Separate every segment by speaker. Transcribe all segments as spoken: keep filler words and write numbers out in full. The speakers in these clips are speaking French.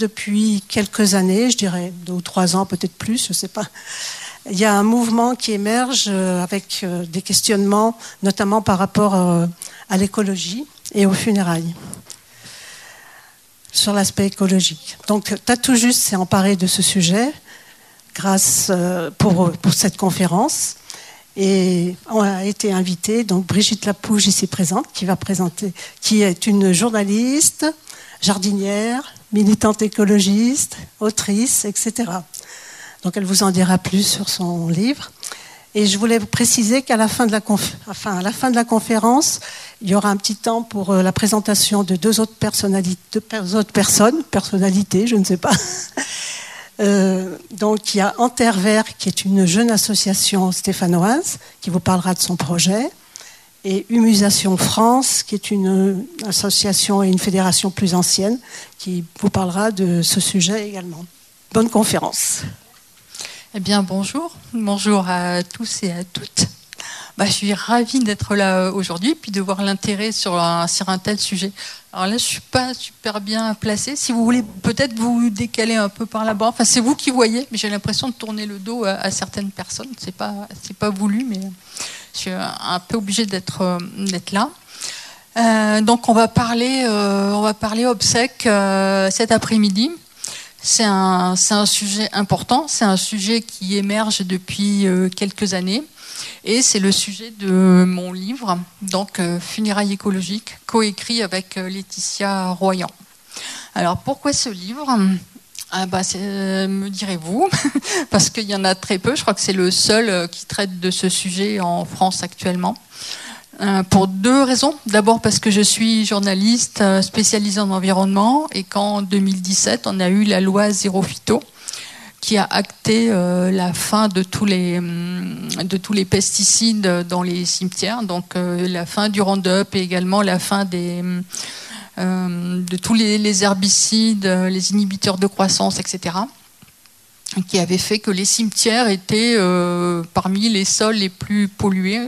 Speaker 1: depuis quelques années, je dirais deux ou trois ans, peut-être plus, je ne sais pas. Il y a un mouvement qui émerge avec des questionnements, notamment par rapport à l'écologie et aux funérailles, sur l'aspect écologique. Donc, Tatou Juste s'est emparé de ce sujet grâce pour, pour cette conférence. Et on a été invité, donc Brigitte Lapouge ici présente, qui va présenter, qui est une journaliste, jardinière, militante écologiste, autrice, et cetera. Donc elle vous en dira plus sur son livre. Et je voulais vous préciser qu'à la fin de la, conf... enfin, à la fin de la conférence, il y aura un petit temps pour la présentation de deux autres, personnalités, deux autres personnes, personnalités, je ne sais pas. Euh, donc il y a Entervert, qui est une jeune association stéphanoise, qui vous parlera de son projet, et Humusation France, qui est une association et une fédération plus ancienne, qui vous parlera de ce sujet également. Bonne conférence.
Speaker 2: Eh bien, bonjour. Bonjour à tous et à toutes. Bah, je suis ravie d'être là aujourd'hui, puis de voir l'intérêt sur un, sur un tel sujet. Alors là, je ne suis pas super bien placée. Si vous voulez peut-être vous décaler un peu par là-bas, enfin, c'est vous qui voyez, mais j'ai l'impression de tourner le dos à, à certaines personnes. Ce n'est pas, c'est pas voulu, mais je suis un peu obligée d'être, d'être là. Euh, donc, on va parler, euh, on va parler obsèques euh, cet après-midi. C'est un, c'est un sujet important, c'est un sujet qui émerge depuis euh, quelques années. Et c'est le sujet de mon livre, donc euh, Funérailles écologiques, coécrit avec euh, Laetitia Royan. Alors pourquoi ce livre ? Ah bah, c'est, euh, me direz-vous, parce qu'il y en a très peu. Je crois que c'est le seul euh, qui traite de ce sujet en France actuellement. Euh, pour deux raisons. D'abord parce que je suis journaliste euh, spécialisée en environnement et qu'en deux mille dix-sept, on a eu la loi Zéro Phyto, qui a acté euh, la fin de tous les de tous les pesticides dans les cimetières, donc euh, la fin du Roundup et également la fin des euh, de tous les, les herbicides, les inhibiteurs de croissance, et cetera, qui avait fait que les cimetières étaient euh, parmi les sols les plus pollués.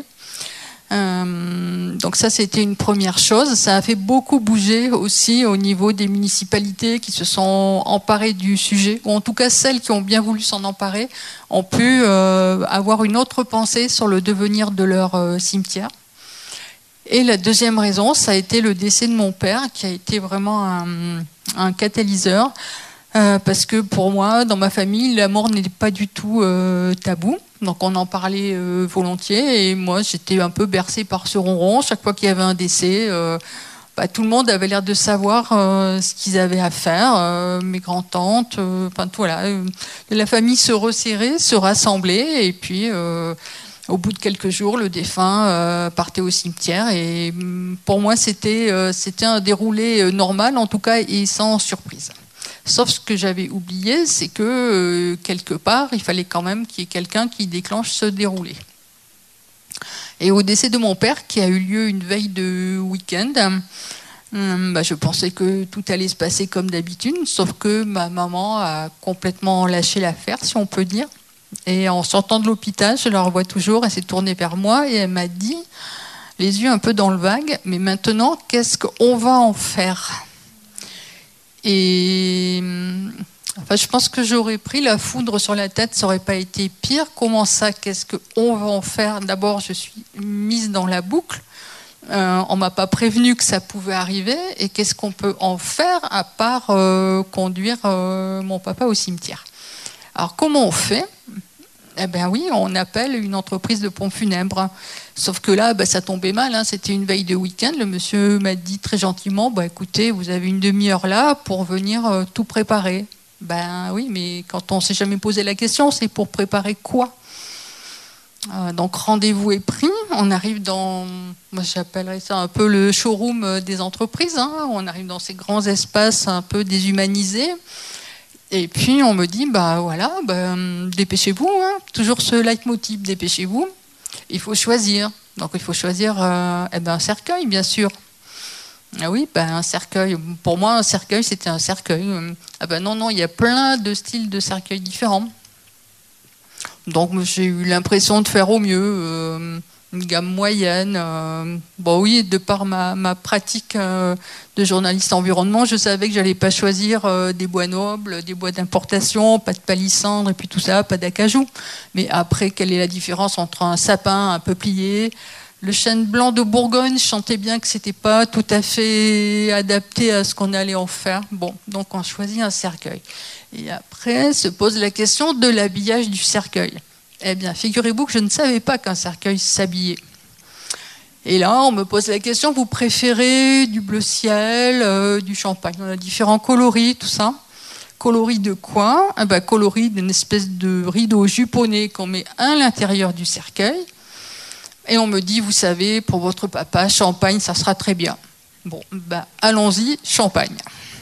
Speaker 2: Euh, donc ça, c'était une première chose. Ça a fait beaucoup bouger aussi au niveau des municipalités qui se sont emparées du sujet, ou en tout cas celles qui ont bien voulu s'en emparer ont pu euh, avoir une autre pensée sur le devenir de leur euh, cimetière. Et la deuxième raison, ça a été le décès de mon père, qui a été vraiment un, un catalyseur, euh, parce que pour moi, dans ma famille, la mort n'est pas du tout euh, tabou. Donc on en parlait euh, volontiers et moi j'étais un peu bercée par ce ronron. Chaque fois qu'il y avait un décès, euh, bah, tout le monde avait l'air de savoir euh, ce qu'ils avaient à faire. Euh, mes grands-tantes, euh, enfin voilà, euh, la famille se resserrait, se rassemblait et puis euh, au bout de quelques jours, le défunt euh, partait au cimetière. Et pour moi c'était euh, c'était un déroulé normal en tout cas et sans surprise. Sauf ce que j'avais oublié, c'est que euh, quelque part, il fallait quand même qu'il y ait quelqu'un qui déclenche ce déroulé. Et au décès de mon père, qui a eu lieu une veille de week-end, euh, bah, je pensais que tout allait se passer comme d'habitude, sauf que ma maman a complètement lâché l'affaire, si on peut dire. Et en sortant de l'hôpital, je la revois toujours, elle s'est tournée vers moi et elle m'a dit, les yeux un peu dans le vague, mais maintenant, qu'est-ce qu'on va en faire ? Et enfin, je pense que j'aurais pris la foudre sur la tête, ça n'aurait pas été pire. Comment ça ? Qu'est-ce qu'on va en faire ? D'abord, je suis mise dans la boucle. Euh, on ne m'a pas prévenu que ça pouvait arriver. Et qu'est-ce qu'on peut en faire à part euh, conduire euh, mon papa au cimetière ? Alors, comment on fait ? Eh bien oui, on appelle une entreprise de pompes funèbres. Sauf que là, bah, ça tombait mal, hein. C'était une veille de week-end. Le monsieur m'a dit très gentiment, bah, écoutez, vous avez une demi-heure là pour venir euh, tout préparer. Ben oui, mais quand on ne s'est jamais posé la question, c'est pour préparer quoi ? euh, Donc rendez-vous est pris. On arrive dans, moi j'appellerais ça un peu le showroom des entreprises. Hein. On arrive dans ces grands espaces un peu déshumanisés. Et puis on me dit, bah voilà, bah, dépêchez-vous, hein. Toujours ce leitmotiv, dépêchez-vous. Il faut choisir. Donc il faut choisir euh, eh ben, un cercueil, bien sûr. Ah oui, ben, un cercueil. Pour moi, un cercueil, c'était un cercueil. Ah ben non, non, il y a plein de styles de cercueils différents. Donc j'ai eu l'impression de faire au mieux. Euh, une gamme moyenne. Euh, bon oui, de par ma, ma pratique euh, de journaliste environnement, je savais que j'allais pas choisir euh, des bois nobles, des bois d'importation, pas de palissandre et puis tout ça, pas d'acajou. Mais après, quelle est la différence entre un sapin, un peuplier? Le chêne blanc de Bourgogne, je sentais bien que c'était pas tout à fait adapté à ce qu'on allait en faire. Bon, donc on choisit un cercueil. Et après se pose la question de l'habillage du cercueil. Eh bien, figurez-vous que je ne savais pas qu'un cercueil s'habillait. Et là, on me pose la question, vous préférez du bleu ciel, euh, du champagne? On a différents coloris, tout ça. Coloris de quoi? Eh ben, coloris d'une espèce de rideau juponné qu'on met à l'intérieur du cercueil. Et on me dit, vous savez, pour votre papa, champagne, ça sera très bien. Bon, ben, allons-y, champagne.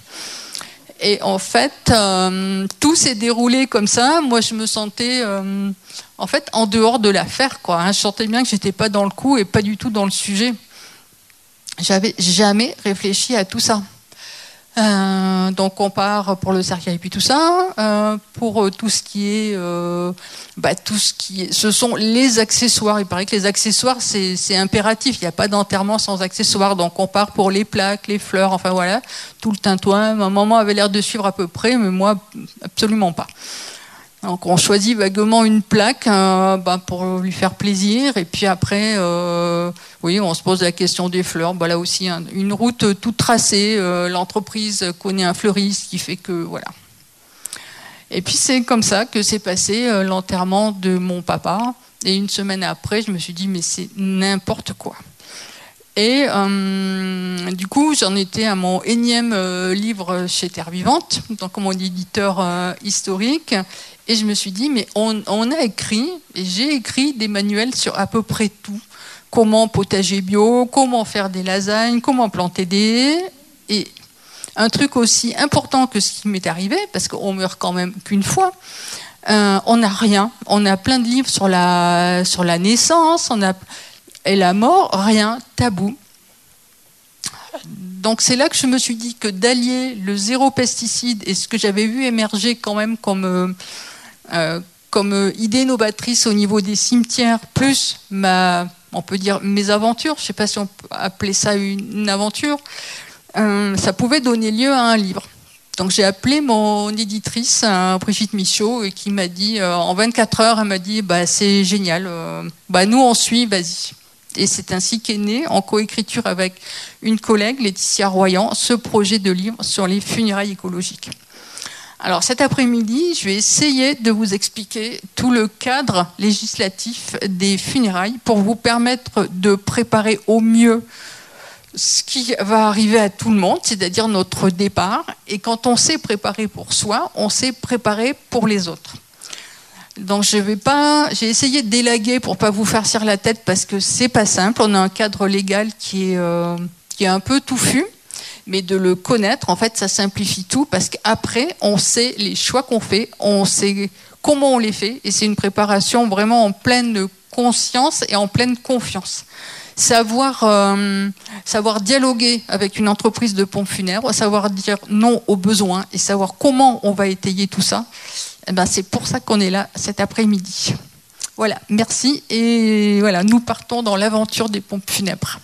Speaker 2: Et en fait, euh, tout s'est déroulé comme ça. Moi, je me sentais, euh, en fait, en dehors de l'affaire, quoi. Hein. Je sentais bien que j'étais pas dans le coup et pas du tout dans le sujet. J'avais jamais réfléchi à tout ça. Euh, donc on part pour le cercueil et puis tout ça euh, pour tout ce qui est euh, bah, tout ce qui est, ce sont les accessoires. Il paraît que les accessoires c'est, c'est impératif, il n'y a pas d'enterrement sans accessoires, donc on part pour les plaques, les fleurs, enfin voilà, tout le tintouin. Ma maman avait l'air de suivre à peu près, mais moi absolument pas. Donc on choisit vaguement une plaque euh, bah, pour lui faire plaisir, et puis après, euh, oui, on se pose la question des fleurs. Bah, là aussi, hein, une route toute tracée. Euh, l'entreprise connaît un fleuriste qui fait que voilà. Et puis c'est comme ça que s'est passé euh, l'enterrement de mon papa. Et une semaine après, je me suis dit mais c'est n'importe quoi. Et euh, du coup, j'en étais à mon énième euh, livre chez Terre Vivante, donc mon éditeur euh, historique. Et je me suis dit, mais on, on a écrit, et j'ai écrit des manuels sur à peu près tout. Comment potager bio, comment faire des lasagnes, comment planter des haies. Et un truc aussi important que ce qui m'est arrivé, parce qu'on meurt quand même qu'une fois, euh, on n'a rien. On a plein de livres sur la, sur la naissance, on a, et la mort, rien, tabou. Donc c'est là que je me suis dit que d'allier le zéro pesticide et ce que j'avais vu émerger quand même comme, euh, euh, comme idée novatrice au niveau des cimetières, plus ma, on peut dire mes aventures, je ne sais pas si on peut appeler ça une, une aventure, euh, ça pouvait donner lieu à un livre. Donc j'ai appelé mon éditrice, hein, Brigitte Michaud, et qui m'a dit, euh, en vingt-quatre heures, elle m'a dit bah, c'est génial, euh, bah, nous on suit, vas-y. Et c'est ainsi qu'est né, en coécriture avec une collègue, Laetitia Royan, ce projet de livre sur les funérailles écologiques. Alors cet après-midi, je vais essayer de vous expliquer tout le cadre législatif des funérailles pour vous permettre de préparer au mieux ce qui va arriver à tout le monde, c'est-à-dire notre départ. Et quand on sait préparer pour soi, on sait préparer pour les autres. Donc je vais pas, j'ai essayé de délaguer pour pas vous farcir la tête parce que c'est pas simple. On a un cadre légal qui est euh, qui est un peu touffu, mais de le connaître, en fait, ça simplifie tout parce qu'après on sait les choix qu'on fait, on sait comment on les fait, et c'est une préparation vraiment en pleine conscience et en pleine confiance. Savoir euh, savoir dialoguer avec une entreprise de pompes funèbres, savoir dire non aux besoins et savoir comment on va étayer tout ça. Eh ben, c'est pour ça qu'on est là cet après-midi. Voilà, merci. Et voilà, nous partons dans l'aventure des pompes funèbres.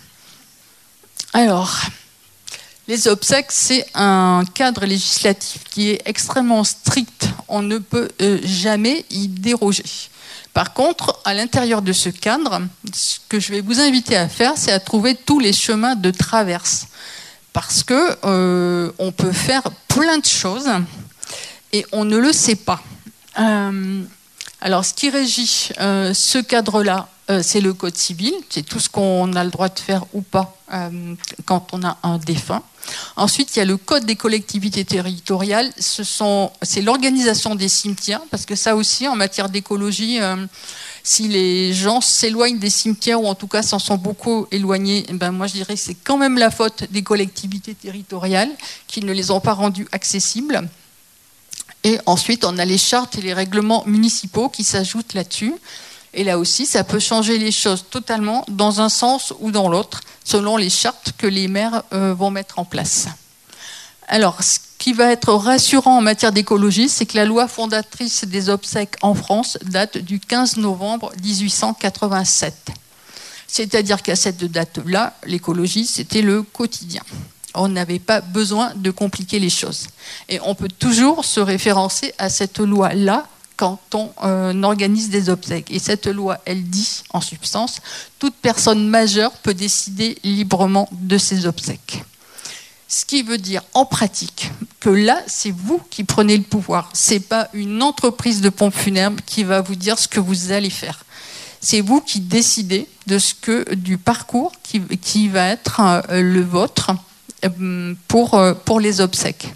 Speaker 2: Alors, les obsèques, c'est un cadre législatif qui est extrêmement strict. On ne peut euh, jamais y déroger. Par contre, à l'intérieur de ce cadre, ce que je vais vous inviter à faire, c'est à trouver tous les chemins de traverse. Parce que euh, on peut faire plein de choses et on ne le sait pas. Euh, alors, ce qui régit euh, ce cadre-là, euh, c'est le Code civil. C'est tout ce qu'on a le droit de faire ou pas euh, quand on a un défunt. Ensuite, il y a le Code des collectivités territoriales. Ce sont, c'est l'organisation des cimetières, parce que ça aussi, en matière d'écologie, euh, si les gens s'éloignent des cimetières, ou en tout cas s'en sont beaucoup éloignés, eh ben moi je dirais que c'est quand même la faute des collectivités territoriales qui ne les ont pas rendus accessibles. Et ensuite, on a les chartes et les règlements municipaux qui s'ajoutent là-dessus. Et là aussi, ça peut changer les choses totalement dans un sens ou dans l'autre, selon les chartes que les maires euh, vont mettre en place. Alors, ce qui va être rassurant en matière d'écologie, c'est que la loi fondatrice des obsèques en France date du quinze novembre mille huit cent quatre-vingt-sept. C'est-à-dire qu'à cette date-là, l'écologie, c'était le quotidien. On n'avait pas besoin de compliquer les choses. Et on peut toujours se référencer à cette loi-là quand on euh, organise des obsèques. Et cette loi, elle dit, en substance, toute personne majeure peut décider librement de ses obsèques. Ce qui veut dire, en pratique, que là, c'est vous qui prenez le pouvoir. Ce n'est pas une entreprise de pompes funèbres qui va vous dire ce que vous allez faire. C'est vous qui décidez de ce que, du parcours qui, qui va être euh, le vôtre pour, euh, pour les obsèques.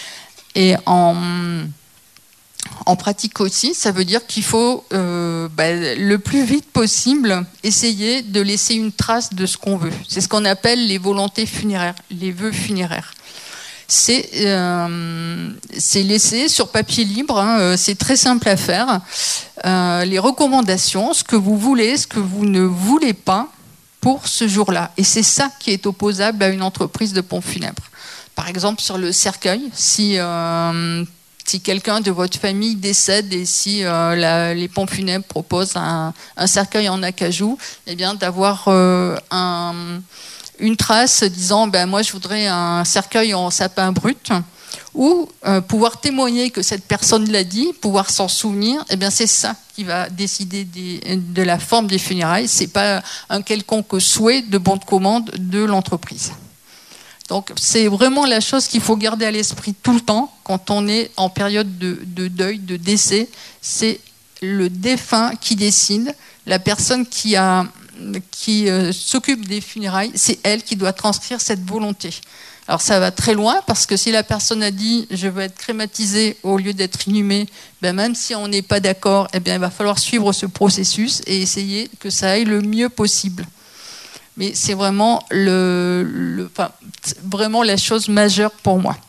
Speaker 2: Et en, en pratique aussi, ça veut dire qu'il faut euh, bah, le plus vite possible essayer de laisser une trace de ce qu'on veut. C'est ce qu'on appelle les volontés funéraires, les vœux funéraires. C'est, euh, c'est laisser sur papier libre, hein, c'est très simple à faire, euh, les recommandations, ce que vous voulez, ce que vous ne voulez pas pour ce jour-là. Et c'est ça qui est opposable à une entreprise de pompes funèbres. Par exemple, sur le cercueil, si, euh, si quelqu'un de votre famille décède et si euh, la, les pompes funèbres proposent un, un cercueil en acajou, eh bien d'avoir euh, un... une trace disant ben, « moi je voudrais un cercueil en sapin brut » ou euh, pouvoir témoigner que cette personne l'a dit, pouvoir s'en souvenir, eh bien, c'est ça qui va décider des, de la forme des funérailles. Ce n'est pas un quelconque souhait de bon de commande de l'entreprise. Donc c'est vraiment la chose qu'il faut garder à l'esprit tout le temps quand on est en période de, de deuil, de décès. C'est le défunt qui décide, la personne qui a... qui euh, s'occupe des funérailles, c'est elle qui doit transcrire cette volonté. Alors ça va très loin parce que si la personne a dit je veux être crématisée au lieu d'être inhumée, ben même si on n'est pas d'accord, eh bien il va falloir suivre ce processus et essayer que ça aille le mieux possible. Mais c'est vraiment le, le enfin, vraiment la chose majeure pour moi.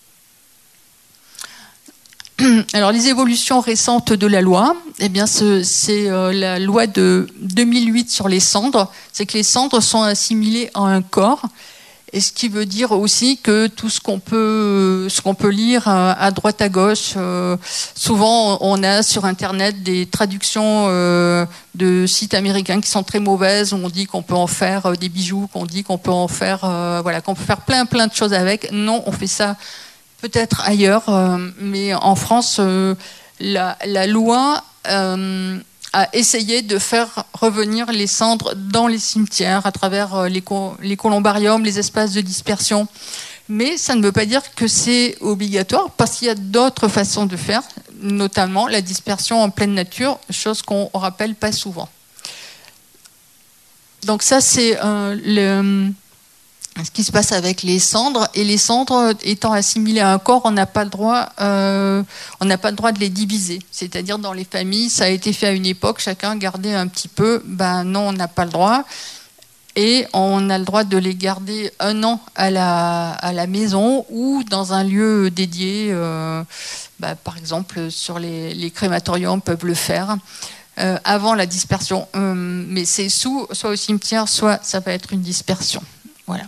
Speaker 2: Alors les évolutions récentes de la loi, eh bien c'est la loi de deux mille huit sur les cendres, c'est que les cendres sont assimilées à un corps, et ce qui veut dire aussi que tout ce qu'on peut, ce qu'on peut lire à droite à gauche, euh, souvent on a sur internet des traductions euh, de sites américains qui sont très mauvaises, où on dit qu'on peut en faire des bijoux, qu'on dit qu'on peut en faire, euh, voilà, qu'on peut faire plein plein de choses avec. Non, on fait ça peut-être ailleurs, euh, mais en France, euh, la, la loi euh, a essayé de faire revenir les cendres dans les cimetières à travers les, co les columbariums, les espaces de dispersion. Mais ça ne veut pas dire que c'est obligatoire, parce qu'il y a d'autres façons de faire, notamment la dispersion en pleine nature, chose qu'on ne rappelle pas souvent. Donc ça, c'est euh, le... ce qui se passe avec les cendres, et les cendres étant assimilées à un corps, on n'a pas le droit, euh, on n'a pas le droit de les diviser. C'est-à-dire dans les familles, ça a été fait à une époque, chacun gardait un petit peu. Ben non, on n'a pas le droit, et on a le droit de les garder un an à la à la maison ou dans un lieu dédié. Euh, ben, par exemple, sur les, les crématoriums peuvent le faire. Euh, avant la dispersion, euh, mais c'est sous, soit au cimetière, soit ça va être une dispersion. Voilà.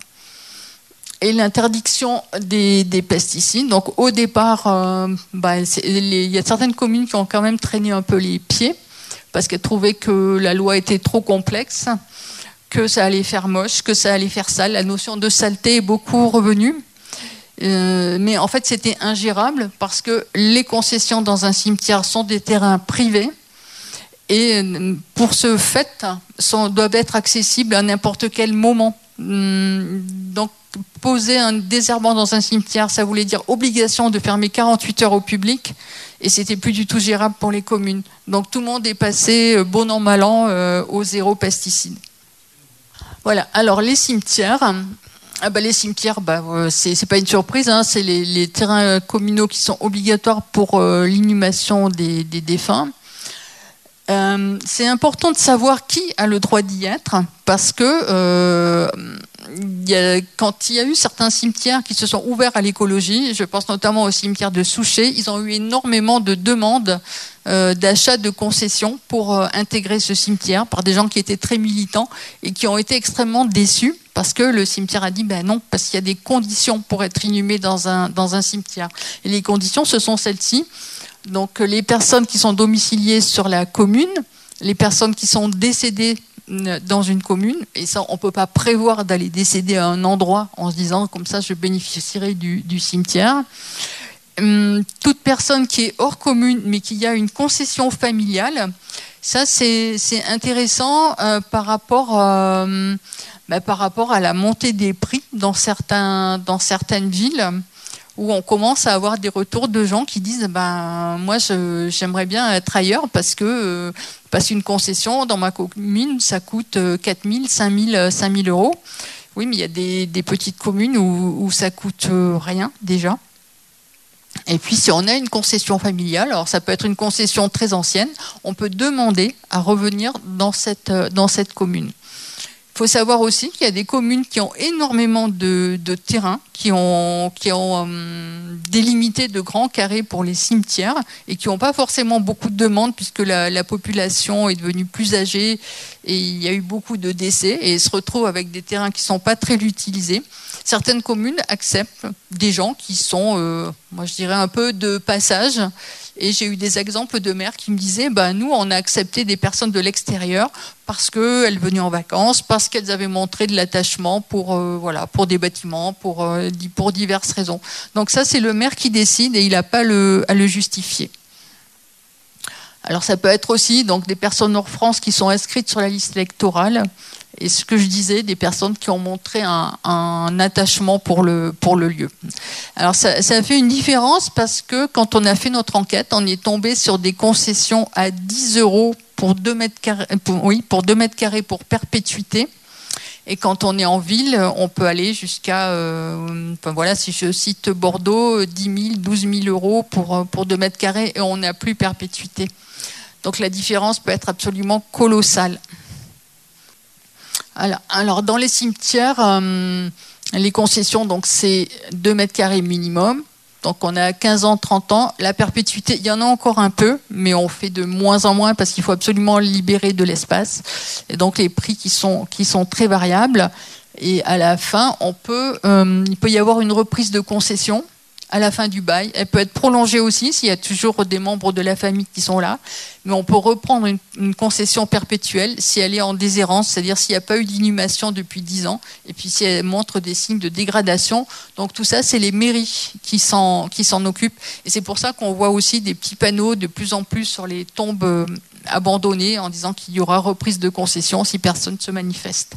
Speaker 2: Et l'interdiction des, des pesticides. Donc au départ, euh, bah, il y a certaines communes qui ont quand même traîné un peu les pieds parce qu'elles trouvaient que la loi était trop complexe, que ça allait faire moche, que ça allait faire sale. La notion de saleté est beaucoup revenue. Euh, mais en fait, c'était ingérable parce que les concessions dans un cimetière sont des terrains privés et pour ce fait, sont, doivent être accessibles à n'importe quel moment. Donc, poser un désherbant dans un cimetière, ça voulait dire obligation de fermer quarante-huit heures au public, et c'était plus du tout gérable pour les communes. Donc tout le monde est passé bon an mal an euh, au zéro pesticide. Voilà. Alors les cimetières, ah bah, les cimetières, bah, euh, c'est, c'est pas une surprise, hein, c'est les, les terrains communaux qui sont obligatoires pour euh, l'inhumation des, des défunts. Euh, c'est important de savoir qui a le droit d'y être, parce que euh, y a, quand il y a eu certains cimetières qui se sont ouverts à l'écologie, je pense notamment au cimetière de Souchet, ils ont eu énormément de demandes euh, d'achat de concessions pour euh, intégrer ce cimetière par des gens qui étaient très militants et qui ont été extrêmement déçus parce que le cimetière a dit ben non, parce qu'il y a des conditions pour être inhumé dans un, dans un cimetière. Et les conditions, ce sont celles-ci. Donc les personnes qui sont domiciliées sur la commune, les personnes qui sont décédées dans une commune, et ça, on ne peut pas prévoir d'aller décéder à un endroit en se disant, comme ça, je bénéficierai du, du cimetière. Hum, toute personne qui est hors commune, mais qui a une concession familiale, ça, c'est, c'est intéressant euh, par rapport, euh, bah, par rapport à la montée des prix dans, certains, dans certaines villes, où on commence à avoir des retours de gens qui disent ben, moi, je, j'aimerais bien être ailleurs parce que euh, parce qu'une concession dans ma commune, ça coûte quatre mille, cinq mille euros. Oui, mais il y a des, des petites communes où, où ça coûte rien déjà. Et puis, si on a une concession familiale, alors ça peut être une concession très ancienne, on peut demander à revenir dans cette, dans cette commune. Il faut savoir aussi qu'il y a des communes qui ont énormément de, de terrain, qui ont, qui ont euh, délimité de grands carrés pour les cimetières et qui n'ont pas forcément beaucoup de demandes puisque la, la population est devenue plus âgée et il y a eu beaucoup de décès et se retrouvent avec des terrains qui ne sont pas très utilisés. Certaines communes acceptent des gens qui sont, euh, moi je dirais, un peu de passage. Et j'ai eu des exemples de maires qui me disaient bah, « nous, on a accepté des personnes de l'extérieur parce qu'elles venaient en vacances, parce qu'elles avaient montré de l'attachement pour, euh, voilà, pour des bâtiments, pour, euh, pour diverses raisons. » Donc ça, c'est le maire qui décide et il n'a pas le, à le justifier. Alors ça peut être aussi donc, des personnes hors France qui sont inscrites sur la liste électorale. Et ce que je disais, des personnes qui ont montré un, un attachement pour le, pour le lieu. Alors ça, ça fait une différence parce que quand on a fait notre enquête, on est tombé sur des concessions à dix euros pour deux mètres carrés, pour, oui, pour deux mètres carrés pour perpétuité. Et quand on est en ville, on peut aller jusqu'à, euh, enfin voilà, si je cite Bordeaux, dix mille, douze mille euros pour, pour deux mètres carrés et on n'a plus perpétuité. Donc la différence peut être absolument colossale. Alors, alors dans les cimetières, euh, les concessions, donc c'est deux mètres carrés minimum. Donc on a quinze ans, trente ans. La perpétuité, il y en a encore un peu, mais on fait de moins en moins parce qu'il faut absolument libérer de l'espace. Et donc les prix qui sont, qui sont très variables. Et à la fin, on peut, euh, il peut y avoir une reprise de concession à la fin du bail. Elle peut être prolongée aussi s'il y a toujours des membres de la famille qui sont là. Mais on peut reprendre une, une concession perpétuelle si elle est en déshérence, c'est-à-dire s'il n'y a pas eu d'inhumation depuis dix ans, et puis si elle montre des signes de dégradation. Donc tout ça, c'est les mairies qui s'en, qui s'en occupent. Et c'est pour ça qu'on voit aussi des petits panneaux de plus en plus sur les tombes abandonnées en disant qu'il y aura reprise de concession si personne ne se manifeste.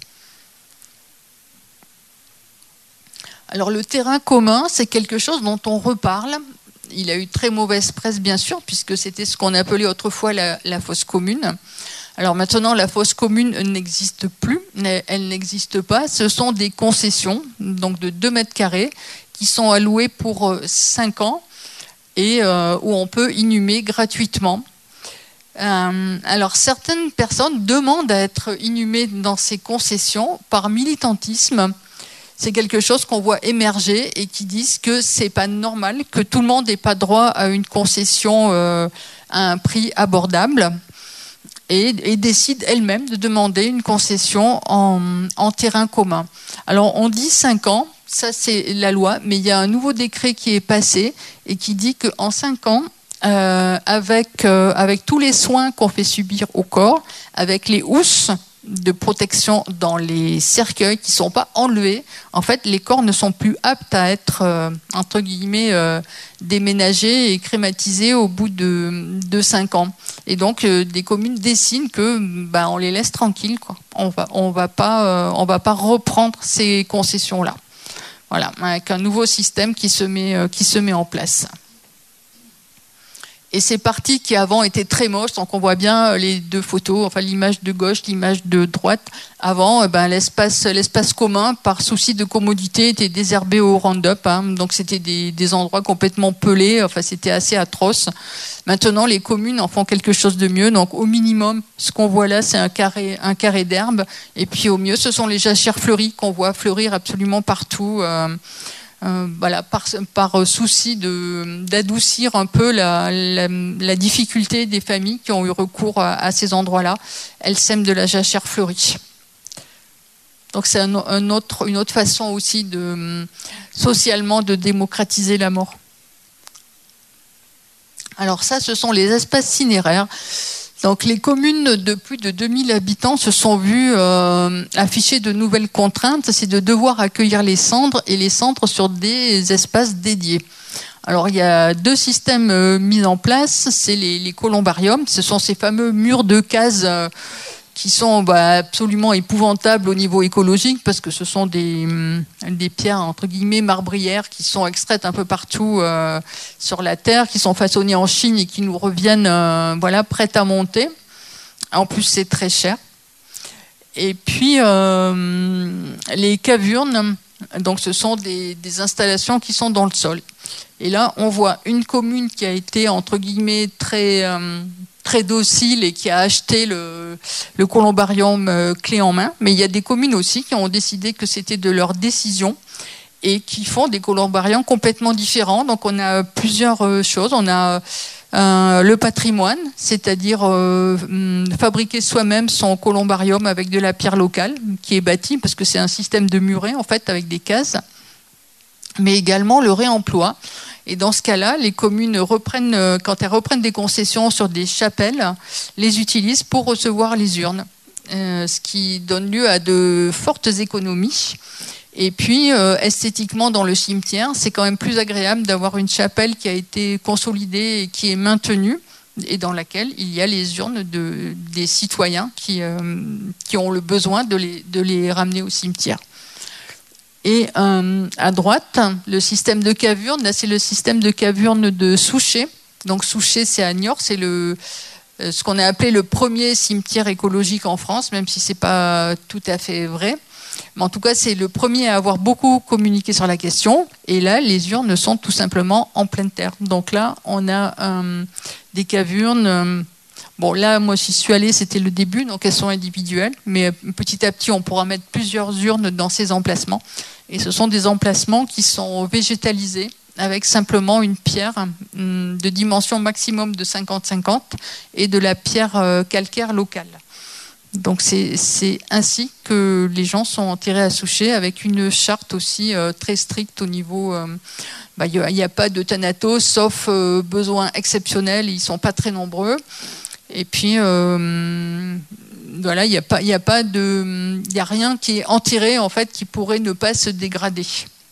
Speaker 2: Alors le terrain commun, c'est quelque chose dont on reparle. Il a eu très mauvaise presse, bien sûr, puisque c'était ce qu'on appelait autrefois la, la fosse commune. Alors maintenant, la fosse commune n'existe plus, elle n'existe pas. Ce sont des concessions, donc de deux mètres carrés, qui sont allouées pour cinq ans et euh, où on peut inhumer gratuitement. Euh, alors certaines personnes demandent à être inhumées dans ces concessions par militantisme. C'est quelque chose qu'on voit émerger et qui disent que c'est pas normal, que tout le monde n'ait pas droit à une concession euh, à un prix abordable et, et décident elles-mêmes de demander une concession en, en terrain commun. Alors on dit cinq ans, ça c'est la loi, mais il y a un nouveau décret qui est passé et qui dit qu'en cinq ans, euh, avec, euh, avec tous les soins qu'on fait subir au corps, avec les housses de protection dans les cercueils qui ne sont pas enlevés. En fait, les corps ne sont plus aptes à être, euh, entre guillemets, euh, déménagés et crématisés au bout de, de cinq ans. Et donc, euh, des communes décident que, ben, on les laisse tranquilles, quoi. On va, on va pas, euh, on va pas reprendre ces concessions-là. Voilà, avec un nouveau système qui se met, euh, qui se met en place. Et ces parties qui avant étaient très moches, donc on voit bien les deux photos, enfin l'image de gauche, l'image de droite. Avant, ben, l'espace, l'espace commun, par souci de commodité, était désherbé au Roundup. Hein, donc c'était des, des endroits complètement pelés, enfin c'était assez atroce. Maintenant, les communes en font quelque chose de mieux. Donc au minimum, ce qu'on voit là, c'est un carré, un carré d'herbe. Et puis au mieux, ce sont les jachères fleuries qu'on voit fleurir absolument partout. Euh, Euh, voilà, par, par souci de, d'adoucir un peu la, la, la difficulté des familles qui ont eu recours à, à ces endroits-là. Elles sèment de la jachère fleurie. Donc c'est un, un autre, une autre façon aussi de, socialement de démocratiser la mort. Alors ça, ce sont les espaces cinéraires. Donc les communes de plus de deux mille habitants se sont vues euh, afficher de nouvelles contraintes, c'est de devoir accueillir les cendres et les cendres sur des espaces dédiés. Alors il y a deux systèmes euh, mis en place, c'est les, les columbariums, ce sont ces fameux murs de cases euh, qui sont bah, absolument épouvantables au niveau écologique parce que ce sont des, des pierres entre guillemets marbrières qui sont extraites un peu partout euh, sur la terre, qui sont façonnées en Chine et qui nous reviennent euh, voilà, prêtes à monter. En plus, c'est très cher. Et puis, euh, les cavurnes, donc ce sont des, des installations qui sont dans le sol. Et là, on voit une commune qui a été entre guillemets très... Euh, très docile et qui a acheté le, le columbarium euh, clé en main. Mais il y a des communes aussi qui ont décidé que c'était de leur décision et qui font des columbariums complètement différents. Donc on a plusieurs euh, choses. On a euh, le patrimoine, c'est-à-dire euh, fabriquer soi-même son columbarium avec de la pierre locale qui est bâtie, parce que c'est un système de muret en fait avec des cases, mais également le réemploi. Et dans ce cas-là, les communes reprennent, quand elles reprennent des concessions sur des chapelles, les utilisent pour recevoir les urnes, euh, ce qui donne lieu à de fortes économies. Et puis, euh, esthétiquement, dans le cimetière, c'est quand même plus agréable d'avoir une chapelle qui a été consolidée et qui est maintenue, et dans laquelle il y a les urnes de, des citoyens qui, euh, qui ont le besoin de les, de les ramener au cimetière. Et euh, à droite, le système de cavurne, là c'est le système de cavurne de Souchet. Donc Souchet, c'est à Niort, c'est le, euh, ce qu'on a appelé le premier cimetière écologique en France, même si c'est pas tout à fait vrai. Mais en tout cas, c'est le premier à avoir beaucoup communiqué sur la question. Et là, les urnes sont tout simplement en pleine terre. Donc là, on a euh, des cavurnes... Euh, Bon, là, moi, j'y suis allée, c'était le début, donc elles sont individuelles, mais petit à petit, on pourra mettre plusieurs urnes dans ces emplacements. Et ce sont des emplacements qui sont végétalisés avec simplement une pierre de dimension maximum de cinquante cinquante et de la pierre calcaire locale. Donc, c'est, c'est ainsi que les gens sont enterrés à Souchet, avec une charte aussi euh, très stricte au niveau... Euh, bah, il n'y a, a pas de thanatos, sauf euh, besoins exceptionnels, ils ne sont pas très nombreux. Et puis, euh, voilà, il n'y a pas, il n'y a pas de, il n'y a rien qui est enterré en fait qui pourrait ne pas se dégrader.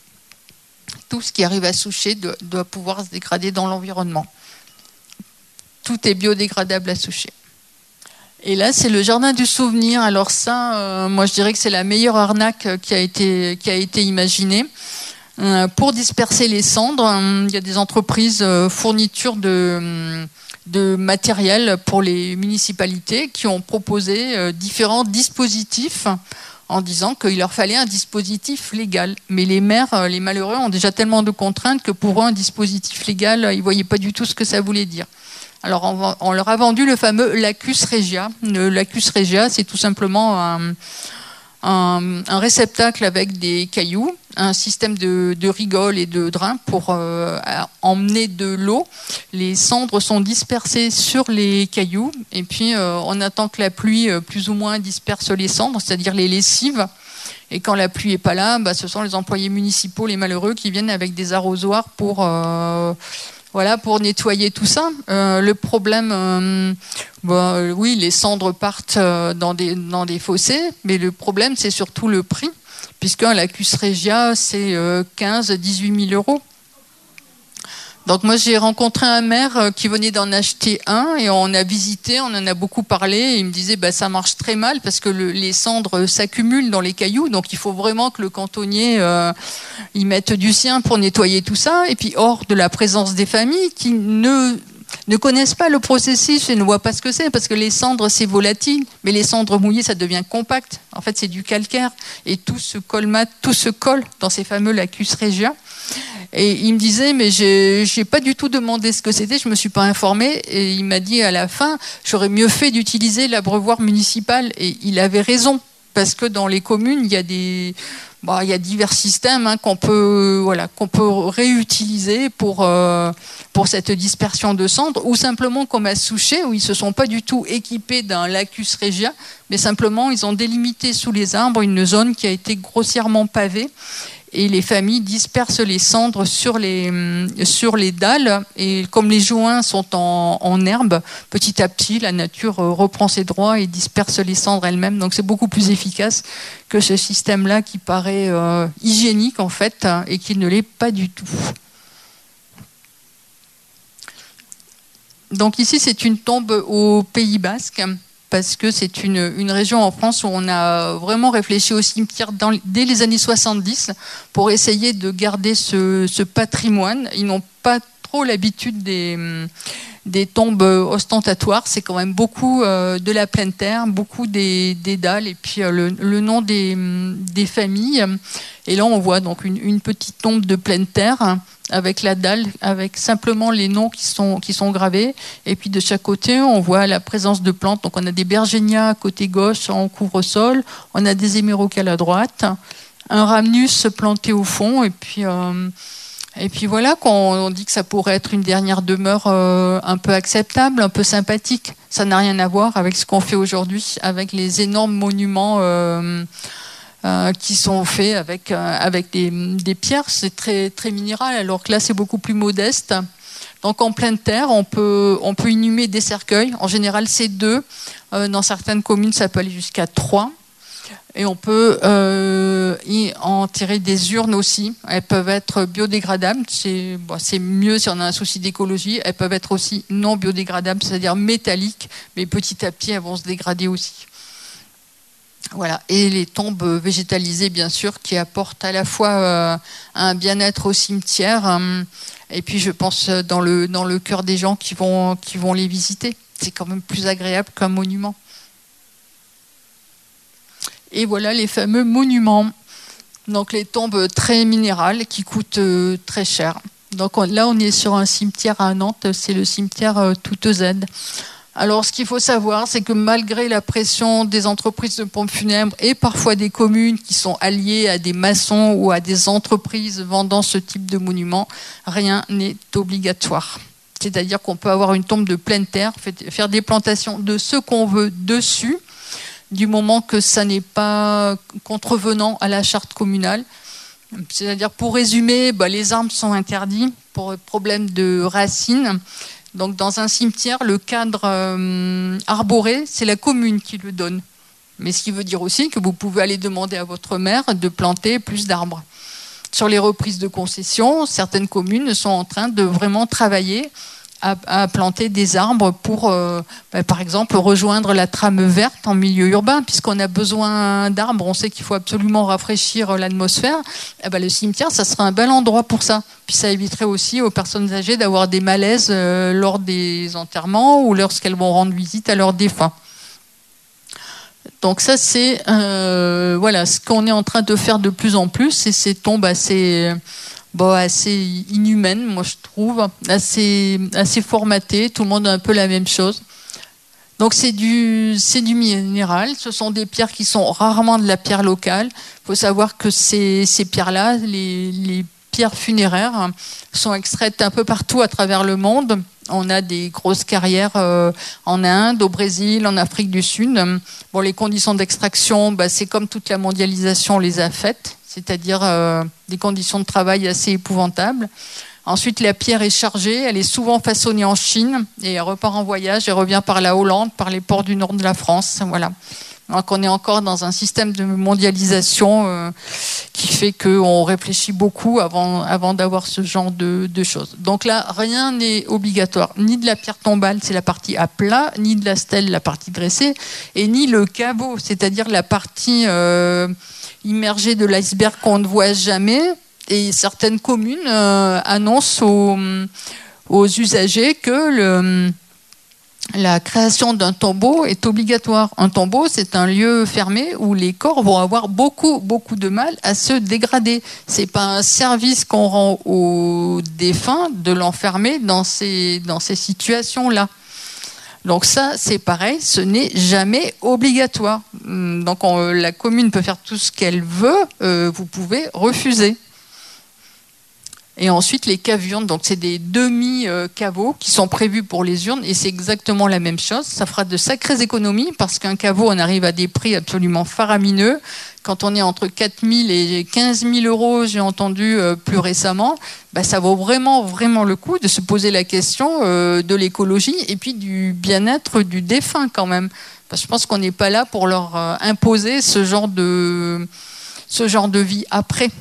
Speaker 2: Tout ce qui arrive à Souchet doit, doit pouvoir se dégrader dans l'environnement. Tout est biodégradable à Souchet. Et là, c'est le jardin du souvenir. Alors ça, euh, moi, je dirais que c'est la meilleure arnaque qui a été, qui a été imaginée. Euh, pour disperser les cendres, euh, il y a des entreprises euh, fournitures de de matériel pour les municipalités qui ont proposé euh, différents dispositifs en disant qu'il leur fallait un dispositif légal. Mais les maires, euh, les malheureux, ont déjà tellement de contraintes que pour eux, un dispositif légal, ils ne voyaient pas du tout ce que ça voulait dire. Alors, on, on leur a vendu le fameux lacus regia. Le lacus regia, c'est tout simplement un, un, un réceptacle avec des cailloux, un système de, de rigoles et de drains pour euh, emmener de l'eau. Les cendres sont dispersées sur les cailloux et puis euh, on attend que la pluie euh, plus ou moins disperse les cendres, c'est-à-dire les lessives. Et quand la pluie n'est pas là, bah, ce sont les employés municipaux, les malheureux, qui viennent avec des arrosoirs pour, euh, voilà, pour nettoyer tout ça. Euh, le problème, euh, bah, oui, les cendres partent dans des, dans des fossés, mais le problème, c'est surtout le prix. Puisqu'un lacus regia, c'est quinze à dix-huit mille euros. Donc moi, j'ai rencontré un maire qui venait d'en acheter un et on a visité, on en a beaucoup parlé. Et il me disait, bah, ça marche très mal parce que le, les cendres s'accumulent dans les cailloux. Donc il faut vraiment que le cantonnier euh, y mette du sien pour nettoyer tout ça. Et puis hors de la présence des familles qui ne... ne connaissent pas le processus et ne voient pas ce que c'est, parce que les cendres, c'est volatile, mais les cendres mouillées, ça devient compact. En fait, c'est du calcaire, et tout se colmate, tout se colle dans ces fameux lacus regia. Et il me disait, mais j'ai, j'ai pas du tout demandé ce que c'était, je me suis pas informé, et il m'a dit à la fin, j'aurais mieux fait d'utiliser l'abreuvoir municipal, et il avait raison, parce que dans les communes, il y a des... Bon, il y a divers systèmes hein, qu'on peut, voilà, qu'on peut réutiliser pour, euh, pour cette dispersion de cendres, ou simplement comme à Souchet, où ils ne se sont pas du tout équipés d'un lacus regia, mais simplement ils ont délimité sous les arbres une zone qui a été grossièrement pavée. et les familles dispersent les cendres sur les, sur les dalles. Et comme les joints sont en, en herbe, petit à petit, la nature reprend ses droits et disperse les cendres elle-même. Donc c'est beaucoup plus efficace que ce système-là qui paraît euh, hygiénique en fait et qui ne l'est pas du tout. Donc ici, c'est une tombe au Pays Basque, parce que c'est une, une région en France où on a vraiment réfléchi au cimetière dans, dès les années soixante-dix pour essayer de garder ce, ce patrimoine. Ils n'ont pas trop l'habitude des, des tombes ostentatoires, c'est quand même beaucoup euh, de la pleine terre, beaucoup des, des dalles, et puis euh, le, le nom des, des familles. Et là, on voit donc une, une petite tombe de pleine terre, avec la dalle, avec simplement les noms qui sont, qui sont gravés. Et puis de chaque côté, on voit la présence de plantes. Donc on a des bergénias à côté gauche en couvre-sol, on a des hémérocalles à droite, un rhamnus planté au fond, et puis, euh, et puis voilà, qu'on on dit que ça pourrait être une dernière demeure euh, un peu acceptable, un peu sympathique. Ça n'a rien à voir avec ce qu'on fait aujourd'hui, avec les énormes monuments euh, Euh, qui sont faits avec, euh, avec des, des pierres. C'est très, très minéral, alors que là, c'est beaucoup plus modeste. Donc, en pleine terre, on peut, on peut inhumer des cercueils. En général, c'est deux. Euh, dans certaines communes, ça peut aller jusqu'à trois. Et on peut euh, y enterrer des urnes aussi. Elles peuvent être biodégradables. C'est, bon, c'est mieux si on a un souci d'écologie. Elles peuvent être aussi non biodégradables, c'est-à-dire métalliques. Mais petit à petit, elles vont se dégrader aussi. Voilà. Et les tombes végétalisées, bien sûr, qui apportent à la fois euh, un bien-être au cimetière, euh, et puis je pense dans le, dans le cœur des gens qui vont, qui vont les visiter. C'est quand même plus agréable qu'un monument. Et voilà les fameux monuments. Donc les tombes très minérales qui coûtent euh, très cher. Donc on, là, on est sur un cimetière à Nantes, c'est le cimetière euh, Toutezade. Alors, ce qu'il faut savoir, c'est que malgré la pression des entreprises de pompes funèbres et parfois des communes qui sont alliées à des maçons ou à des entreprises vendant ce type de monument, rien n'est obligatoire. C'est-à-dire qu'on peut avoir une tombe de pleine terre, faire des plantations de ce qu'on veut dessus, du moment que ça n'est pas contrevenant à la charte communale. C'est-à-dire, pour résumer, bah, les arbres sont interdits pour problème de racines. Donc, dans un cimetière, le cadre euh, arboré, c'est la commune qui le donne. Mais ce qui veut dire aussi que vous pouvez aller demander à votre maire de planter plus d'arbres. Sur les reprises de concessions, certaines communes sont en train de vraiment travailler à, à planter des arbres pour, euh, bah, par exemple, rejoindre la trame verte en milieu urbain, puisqu'on a besoin d'arbres. On sait qu'il faut absolument rafraîchir l'atmosphère. Eh ben, le cimetière, ça serait un bel endroit pour ça. Puis ça éviterait aussi aux personnes âgées d'avoir des malaises euh, lors des enterrements ou lorsqu'elles vont rendre visite à leurs défunts. Donc ça, c'est euh, voilà, ce qu'on est en train de faire de plus en plus, et ces tombes assez... Bon, assez inhumaine, moi je trouve, assez, assez formatée, tout le monde a un peu la même chose. Donc c'est du, c'est du minéral, ce sont des pierres qui sont rarement de la pierre locale. Il faut savoir que ces, ces pierres-là, les, les pierres funéraires, sont extraites un peu partout à travers le monde. On a des grosses carrières euh, en Inde, au Brésil, en Afrique du Sud. Bon, les conditions d'extraction, bah, c'est comme toute la mondialisation les a faites, c'est-à-dire euh, des conditions de travail assez épouvantables. Ensuite, la pierre est chargée, elle est souvent façonnée en Chine et elle repart en voyage et revient par la Hollande, par les ports du nord de la France. Voilà. Donc on est encore dans un système de mondialisation euh, qui fait qu'on réfléchit beaucoup avant, avant d'avoir ce genre de, de choses. Donc là, rien n'est obligatoire, ni de la pierre tombale, c'est la partie à plat, ni de la stèle, la partie dressée, et ni le caveau, c'est-à-dire la partie euh, immergée de l'iceberg qu'on ne voit jamais. Et certaines communes euh, annoncent aux, aux usagers que le... la création d'un tombeau est obligatoire. Un tombeau, c'est un lieu fermé où les corps vont avoir beaucoup, beaucoup de mal à se dégrader. C'est pas un service qu'on rend aux défunts de l'enfermer dans ces, dans ces situations-là. Donc ça, c'est pareil, ce n'est jamais obligatoire. Donc on, la commune peut faire tout ce qu'elle veut, euh, vous pouvez refuser. Et ensuite, les caves-urnes, donc c'est des demi-caveaux qui sont prévus pour les urnes, et c'est exactement la même chose. Ça fera de sacrées économies, parce qu'un caveau, on arrive à des prix absolument faramineux. Quand on est entre quatre mille et quinze mille euros, j'ai entendu euh, plus récemment, bah, ça vaut vraiment, vraiment le coup de se poser la question euh, de l'écologie et puis du bien-être du défunt quand même. Parce que je pense qu'on n'est pas là pour leur euh, imposer ce genre de, ce genre de vie après.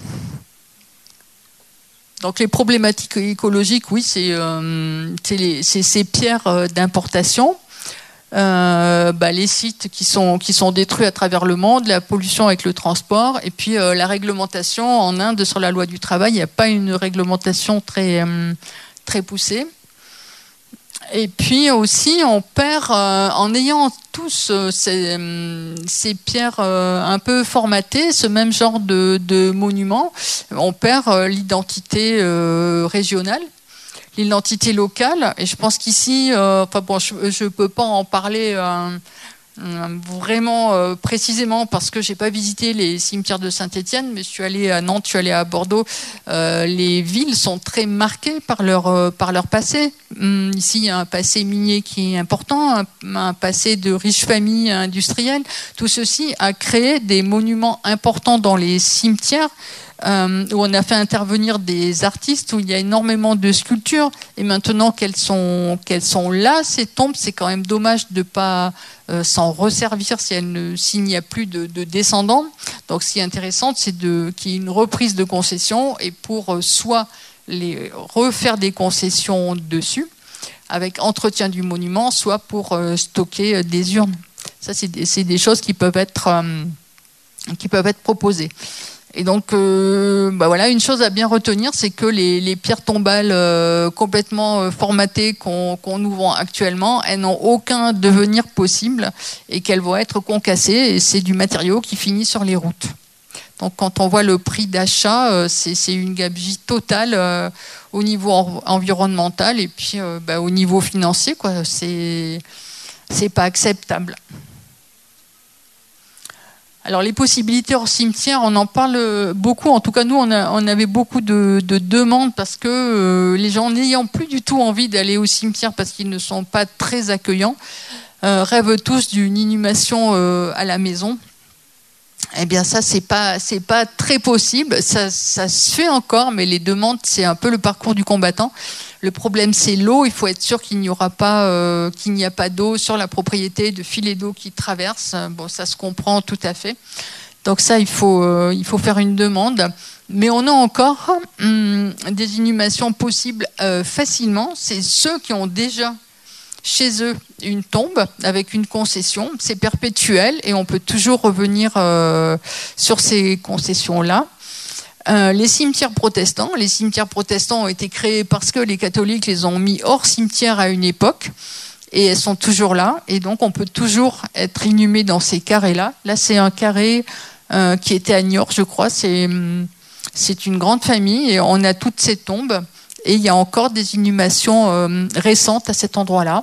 Speaker 2: Donc les problématiques écologiques, oui, c'est euh, ces pierres euh, d'importation. Euh, bah, les sites qui sont, qui sont détruits à travers le monde, la pollution avec le transport, et puis euh, la réglementation en Inde sur la loi du travail, il n'y a pas une réglementation très, euh, très poussée. Et puis aussi, on perd, euh, en ayant tous euh, ces, euh, ces pierres euh, un peu formatées, ce même genre de, de monuments, on perd euh, l'identité euh, régionale, l'identité locale. Et je pense qu'ici, euh, enfin bon, je ne peux pas en parler euh, vraiment euh, précisément parce que j'ai pas visité les cimetières de Saint-Étienne, mais je suis allée à Nantes, je suis allée à Bordeaux. Euh, les villes sont très marquées par leur euh, par leur passé. Hum, ici, il y a un passé minier qui est important, un, un passé de riches familles industrielles. Tout ceci a créé des monuments importants dans les cimetières. Euh, où on a fait intervenir des artistes, où il y a énormément de sculptures, et maintenant qu'elles sont, qu'elles sont là, ces tombes, c'est quand même dommage de ne pas euh, s'en resservir si elles ne, s'il n'y a plus de, de descendants. Donc ce qui est intéressant, c'est de, qu'il y ait une reprise de concessions, et pour euh, soit les, refaire des concessions dessus, avec entretien du monument, soit pour euh, stocker euh, des urnes. Ça, c'est des, c'est des choses qui peuvent être, euh, qui peuvent être proposées. Et donc, euh, bah voilà, une chose à bien retenir, c'est que les, les pierres tombales euh, complètement euh, formatées qu'on qu'on nous vend actuellement, elles n'ont aucun devenir possible et qu'elles vont être concassées. Et c'est du matériau qui finit sur les routes. Donc, quand on voit le prix d'achat, euh, c'est une gabegie totale euh, au niveau en, environnemental et puis euh, bah, au niveau financier, quoi. C'est c'est pas acceptable. Alors les possibilités hors cimetière, on en parle beaucoup. En tout cas, nous, on, a, on avait beaucoup de, de demandes parce que euh, les gens n'ayant plus du tout envie d'aller au cimetière parce qu'ils ne sont pas très accueillants, euh, rêvent tous d'une inhumation euh, à la maison. Eh bien, ça, c'est pas, c'est pas très possible. Ça, ça se fait encore, mais les demandes, c'est un peu le parcours du combattant. Le problème, c'est l'eau. Il faut être sûr qu'il n'y aura pas, euh, qu'il n'y a pas d'eau sur la propriété, de filets d'eau qui traversent. Bon, ça se comprend tout à fait. Donc ça, il faut, euh, il faut faire une demande. Mais on a encore hum, des inhumations possibles euh, facilement. C'est ceux qui ont déjà chez eux une tombe avec une concession. C'est perpétuel et on peut toujours revenir euh, sur ces concessions-là. Euh, les cimetières protestants, les cimetières protestants ont été créés parce que les catholiques les ont mis hors cimetière à une époque et elles sont toujours là et donc on peut toujours être inhumé dans ces carrés-là. Là, c'est un carré euh, qui était à Niort, je crois. C'est c'est une grande famille et on a toutes ces tombes et il y a encore des inhumations euh, récentes à cet endroit-là.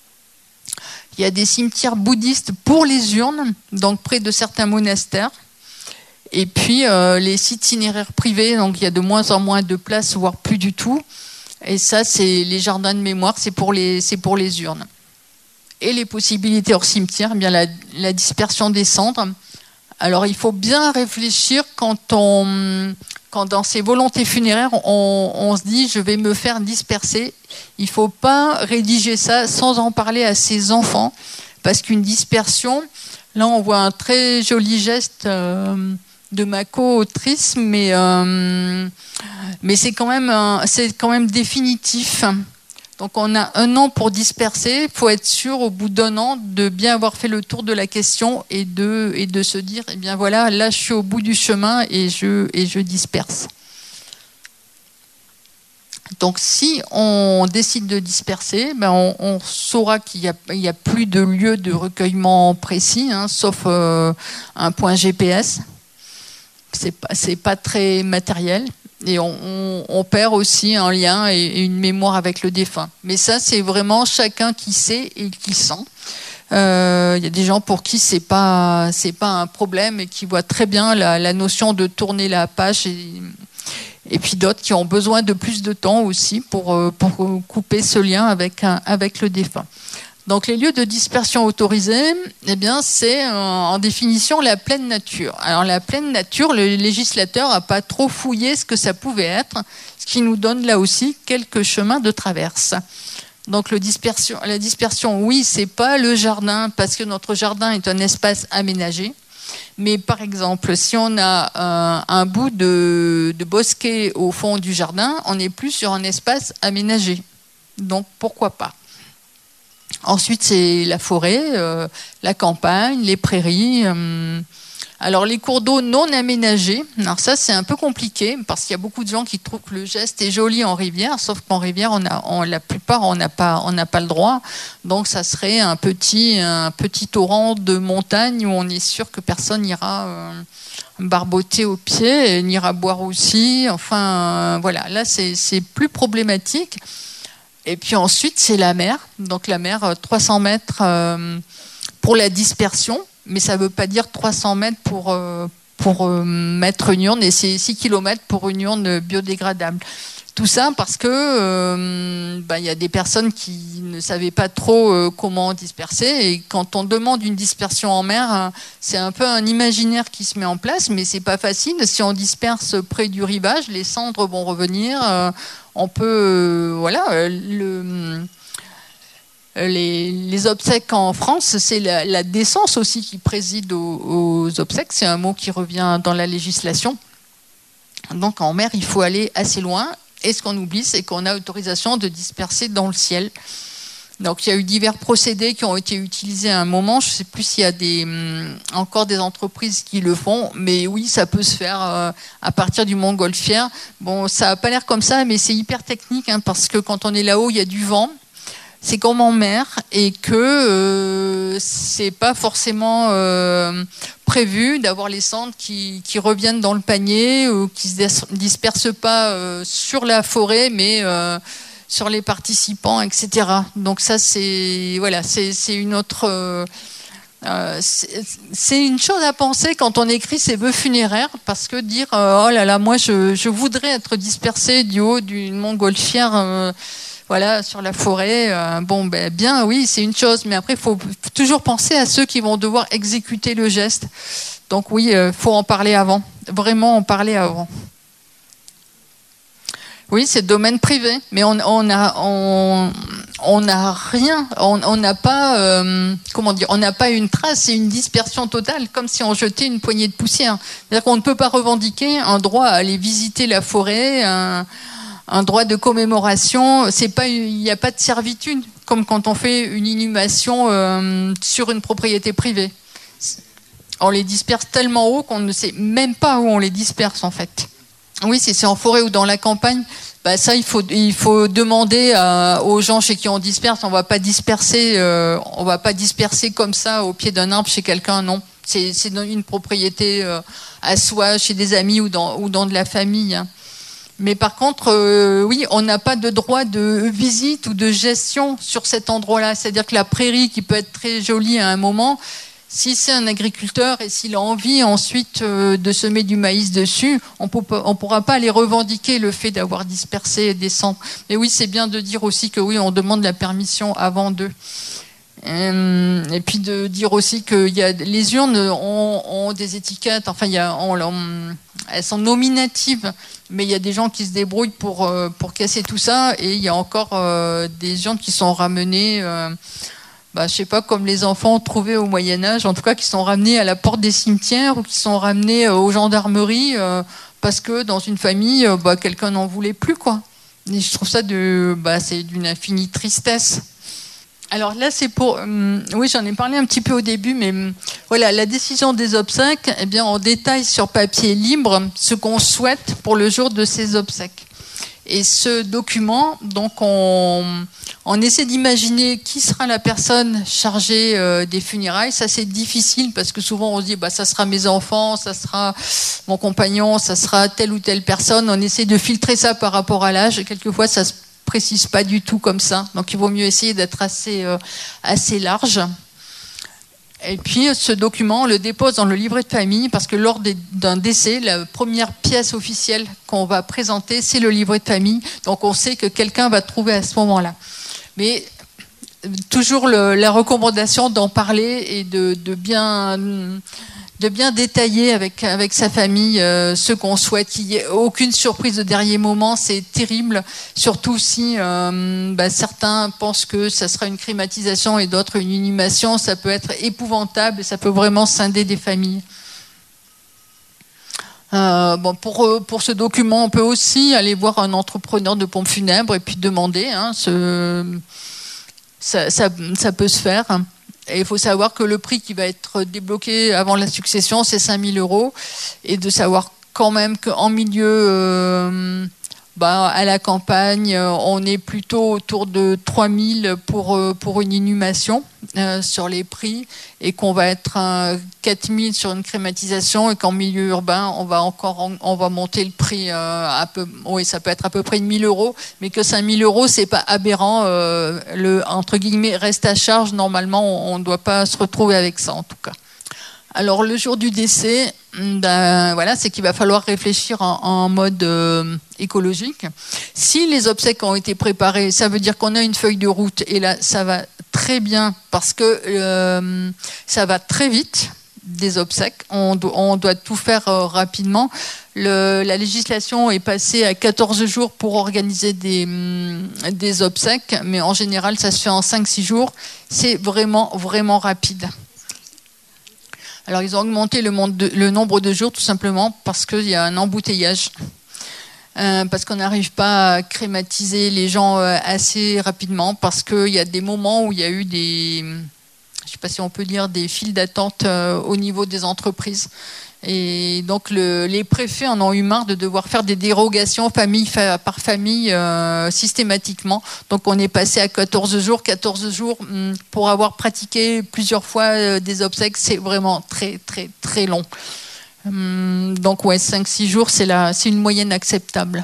Speaker 2: Il y a des cimetières bouddhistes pour les urnes, donc près de certains monastères. Et puis euh, les sites cinéraires privés, donc il y a de moins en moins de places, voire plus du tout. Et ça, c'est les jardins de mémoire, c'est pour les, c'est pour les urnes. Et les possibilités hors cimetière, eh bien la, la dispersion des cendres. Alors il faut bien réfléchir quand on, quand dans ces volontés funéraires, on, on se dit je vais me faire disperser. Il ne faut pas rédiger ça sans en parler à ses enfants, parce qu'une dispersion, là on voit un très joli geste. Euh, de ma co-autrice, mais, euh, mais c'est quand même, c'est quand même définitif. Donc on a un an pour disperser. Il faut être sûr au bout d'un an de bien avoir fait le tour de la question et de, et de se dire, eh bien voilà, là je suis au bout du chemin et je, et je disperse. Donc si on décide de disperser, ben on, on saura qu'il n'y a, il y a plus de lieu de recueillement précis, hein, sauf euh, un point G P S. C'est pas, c'est pas très matériel et on, on, on perd aussi un lien et, et une mémoire avec le défunt. Mais ça, c'est vraiment chacun qui sait et qui sent. Il euh, y a des gens pour qui c'est pas, c'est pas un problème et qui voient très bien la, la notion de tourner la page et, Et puis d'autres qui ont besoin de plus de temps aussi pour, pour couper ce lien avec, un, avec le défunt. Donc les lieux de dispersion autorisés, eh bien, c'est en définition la pleine nature. Alors la pleine nature, le législateur n'a pas trop fouillé ce que ça pouvait être, ce qui nous donne là aussi quelques chemins de traverse. Donc le dispersion, la dispersion, oui, c'est pas le jardin, parce que notre jardin est un espace aménagé. Mais par exemple, si on a un, un bout de, de bosquet au fond du jardin, on n'est plus sur un espace aménagé. Donc pourquoi pas ? Ensuite, c'est la forêt, euh, la campagne, les prairies. Euh, alors, les cours d'eau non aménagés, alors ça, c'est un peu compliqué parce qu'il y a beaucoup de gens qui trouvent que le geste est joli en rivière, sauf qu'en rivière, on a, on, la plupart, on n'a pas, on n'a pas le droit. Donc, ça serait un petit, un petit torrent de montagne où on est sûr que personne n'ira euh, barboter aux pieds, et n'ira boire aussi. Enfin, euh, voilà, là, c'est, c'est plus problématique. Et puis ensuite, c'est la mer. Donc la mer, trois cents mètres euh, pour la dispersion, mais ça ne veut pas dire trois cents mètres pour, euh, pour euh, mettre une urne, et c'est six kilomètres pour une urne biodégradable. Tout ça parce que euh, bah, y a des personnes qui ne savaient pas trop euh, comment disperser, et quand on demande une dispersion en mer, hein, c'est un peu un imaginaire qui se met en place, mais c'est pas facile. Si on disperse près du rivage, les cendres vont revenir. Euh, on peut, euh, voilà, le, les, les obsèques en France, c'est la, la décence aussi qui préside aux, aux obsèques. C'est un mot qui revient dans la législation. Donc en mer, il faut aller assez loin. Et ce qu'on oublie, c'est qu'on a autorisation de disperser dans le ciel. Donc il y a eu divers procédés qui ont été utilisés à un moment. Je ne sais plus s'il y a des, hum, encore des entreprises qui le font, mais oui, ça peut se faire euh, à partir du Montgolfière. Bon, ça n'a pas l'air comme ça, mais c'est hyper technique, hein, parce que quand on est là-haut, il y a du vent. C'est comme en mer, et que euh, c'est pas forcément euh, prévu d'avoir les cendres qui, qui reviennent dans le panier ou qui se dispersent pas euh, sur la forêt, mais euh, sur les participants, et cetera. Donc ça, c'est voilà, c'est, c'est une autre. Euh, euh, c'est, c'est une chose à penser quand on écrit ses vœux funéraires, parce que dire euh, oh là là, moi je, je voudrais être dispersé du haut d'une montgolfière. Euh, Voilà, sur la forêt, euh, bon, ben, bien, oui, c'est une chose, mais après, il faut toujours penser à ceux qui vont devoir exécuter le geste. Donc oui, il euh, faut en parler avant, vraiment en parler avant. Oui, c'est domaine privé, mais on, on a, on, on a rien, on n'a pas, euh, comment dire, on n'a pas une trace, c'est une dispersion totale, comme si on jetait une poignée de poussière. C'est-à-dire qu'on ne peut pas revendiquer un droit à aller visiter la forêt, un, un droit de commémoration. C'est pas, il n'y a pas de servitude, comme quand on fait une inhumation euh, sur une propriété privée. On les disperse tellement haut qu'on ne sait même pas où on les disperse en fait. Oui, si c'est en forêt ou dans la campagne, bah ça il faut il faut demander à, aux gens chez qui on disperse. On va pas disperser, euh, on va pas disperser comme ça au pied d'un arbre chez quelqu'un, non. C'est c'est dans une propriété euh, à soi, chez des amis ou dans ou dans de la famille. Hein. Mais par contre, euh, oui, on n'a pas de droit de visite ou de gestion sur cet endroit-là. C'est-à-dire que la prairie, qui peut être très jolie à un moment, si c'est un agriculteur et s'il a envie ensuite euh, de semer du maïs dessus, on ne pourra pas aller revendiquer le fait d'avoir dispersé des cendres. Mais oui, c'est bien de dire aussi que oui, on demande la permission avant d'eux. Et puis de dire aussi que y a, les urnes ont, ont des étiquettes, enfin, il y a, on, on, elles sont nominatives, mais il y a des gens qui se débrouillent pour, pour casser tout ça, et il y a encore euh, des urnes qui sont ramenées, euh, bah, je sais pas, comme les enfants trouvés au Moyen-Âge, en tout cas qui sont ramenés à la porte des cimetières ou qui sont ramenés aux gendarmeries euh, parce que dans une famille, euh, bah, quelqu'un n'en voulait plus, quoi. Et je trouve ça de, bah, c'est d'une infinie tristesse. Alors là, c'est pour... Euh, oui, j'en ai parlé un petit peu au début, mais euh, voilà, la décision des obsèques, eh bien, on détaille sur papier libre ce qu'on souhaite pour le jour de ces obsèques. Et ce document, donc, on, on essaie d'imaginer qui sera la personne chargée euh, des funérailles. Ça, c'est difficile parce que souvent, on se dit, bah, ça sera mes enfants, ça sera mon compagnon, ça sera telle ou telle personne. On essaie de filtrer ça par rapport à l'âge. Quelquefois, ça se précise pas du tout comme ça, donc il vaut mieux essayer d'être assez, euh, assez large. Et puis, ce document, on le dépose dans le livret de famille parce que lors d'un décès, la première pièce officielle qu'on va présenter, c'est le livret de famille. Donc, on sait que quelqu'un va trouver à ce moment-là. Mais toujours le, la recommandation d'en parler et de, de, bien, de bien détailler avec, avec sa famille euh, ce qu'on souhaite. Qu'il n'y ait aucune surprise de dernier moment, c'est terrible. Surtout si euh, bah, certains pensent que ça sera une crématisation et d'autres une inhumation. Ça peut être épouvantable et ça peut vraiment scinder des familles. Euh, bon, pour, pour ce document, on peut aussi aller voir un entrepreneur de pompes funèbres et puis demander. Hein, ce, ça, ça, ça peut se faire. Et il faut savoir que le prix qui va être débloqué avant la succession, c'est cinq mille euros. Et de savoir quand même qu'en milieu, euh, bah, à la campagne, on est plutôt autour de trois mille pour, pour une inhumation euh, sur les prix. Et qu'on va être à quatre mille sur une crématisation. Et qu'en milieu urbain, on va encore on va monter le prix. Euh, à peu, oui, ça peut être à peu près mille euros. Mais que cinq mille euros, c'est pas aberrant. Euh, le, entre guillemets, reste à charge. Normalement, on ne doit pas se retrouver avec ça, en tout cas. Alors, le jour du décès, ben, voilà, c'est qu'il va falloir réfléchir en, en mode euh, écologique. Si les obsèques ont été préparées, ça veut dire qu'on a une feuille de route. Et là, ça va très bien parce que euh, ça va très vite, des obsèques. On, do, on doit tout faire euh, rapidement. Le, la législation est passée à quatorze jours pour organiser des, des obsèques. Mais en général, ça se fait en cinq six jours. C'est vraiment, vraiment rapide. Alors, ils ont augmenté le, de, le nombre de jours tout simplement parce qu'il y a un embouteillage. Euh, parce qu'on n'arrive pas à crématiser les gens euh, assez rapidement, parce qu'il y a des moments où il y a eu des, je ne sais pas si on peut dire, des files d'attente euh, au niveau des entreprises. Et donc le, les préfets en ont eu marre de devoir faire des dérogations famille fa, par famille euh, systématiquement. Donc on est passé à quatorze jours. quatorze jours pour avoir pratiqué plusieurs fois euh, des obsèques, c'est vraiment très très très long. Hum, donc ouais, cinq six jours, c'est la, c'est une moyenne acceptable.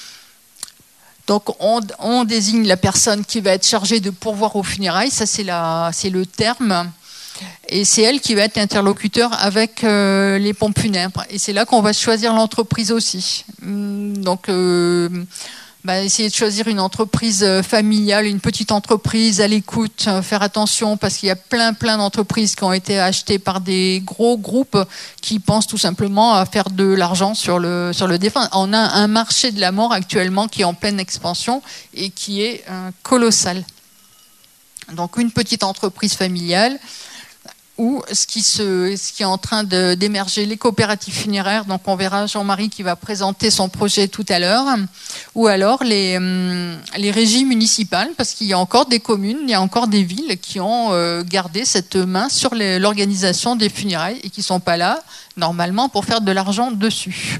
Speaker 2: Donc on, on désigne la personne qui va être chargée de pourvoir aux funérailles, ça c'est, la, c'est le terme. Et c'est elle qui va être interlocuteur avec euh, les pompes funèbres. Et c'est là qu'on va choisir l'entreprise aussi. Donc, euh, bah, essayer de choisir une entreprise familiale, une petite entreprise à l'écoute, faire attention parce qu'il y a plein, plein d'entreprises qui ont été achetées par des gros groupes qui pensent tout simplement à faire de l'argent sur le, sur le défunt. On a un marché de la mort actuellement qui est en pleine expansion et qui est euh, colossal. Donc, une petite entreprise familiale. Ou ce qui, se, ce qui est en train de, d'émerger, les coopératives funéraires, donc on verra Jean-Marie qui va présenter son projet tout à l'heure, ou alors les, les régies municipales, parce qu'il y a encore des communes, il y a encore des villes qui ont euh, gardé cette main sur les, l'organisation des funérailles et qui ne sont pas là, normalement, pour faire de l'argent dessus.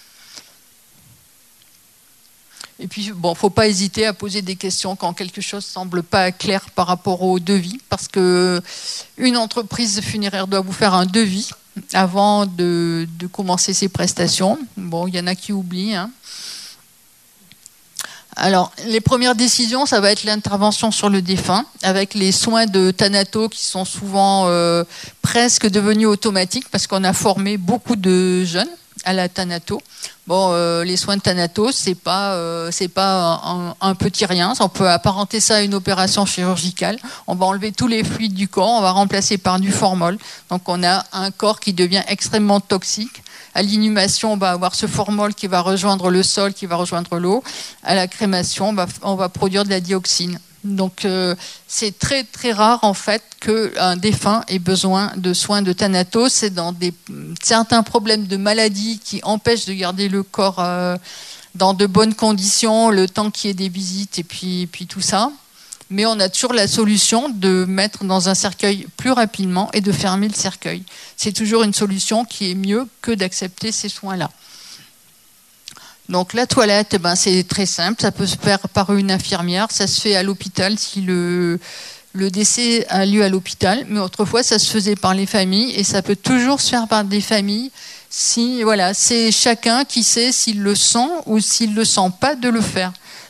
Speaker 2: Et puis, bon, faut pas hésiter à poser des questions quand quelque chose semble pas clair par rapport au devis, parce que une entreprise funéraire doit vous faire un devis avant de, de commencer ses prestations. Bon, il y en a qui oublient. Hein. Alors, les premières décisions, ça va être l'intervention sur le défunt, avec les soins de thanato qui sont souvent euh, presque devenus automatiques, parce qu'on a formé beaucoup de jeunes à la thanato. Bon, euh, les soins de thanato, c'est pas, euh, c'est pas un, un petit rien. On peut apparenter ça à une opération chirurgicale. On va enlever tous les fluides du corps, on va remplacer par du formol. Donc, on a un corps qui devient extrêmement toxique. À l'inhumation, on va avoir ce formol qui va rejoindre le sol, qui va rejoindre l'eau. À la crémation, on va, on va produire de la dioxine. Donc, euh, c'est très très rare en fait qu'un défunt ait besoin de soins de thanato. C'est dans des, certains problèmes de maladie qui empêchent de garder le corps euh, dans de bonnes conditions, le temps qu'il y ait des visites et puis, puis tout ça. Mais on a toujours la solution de mettre dans un cercueil plus rapidement et de fermer le cercueil. C'est toujours une solution qui est mieux que d'accepter ces soins-là. Donc la toilette, ben, c'est très simple, ça peut se faire par une infirmière, ça se fait à l'hôpital si le, le décès a lieu à l'hôpital, mais autrefois ça se faisait par les familles et ça peut toujours se faire par des familles si, voilà, c'est chacun qui sait s'il le sent ou s'il ne le sent pas de le faire.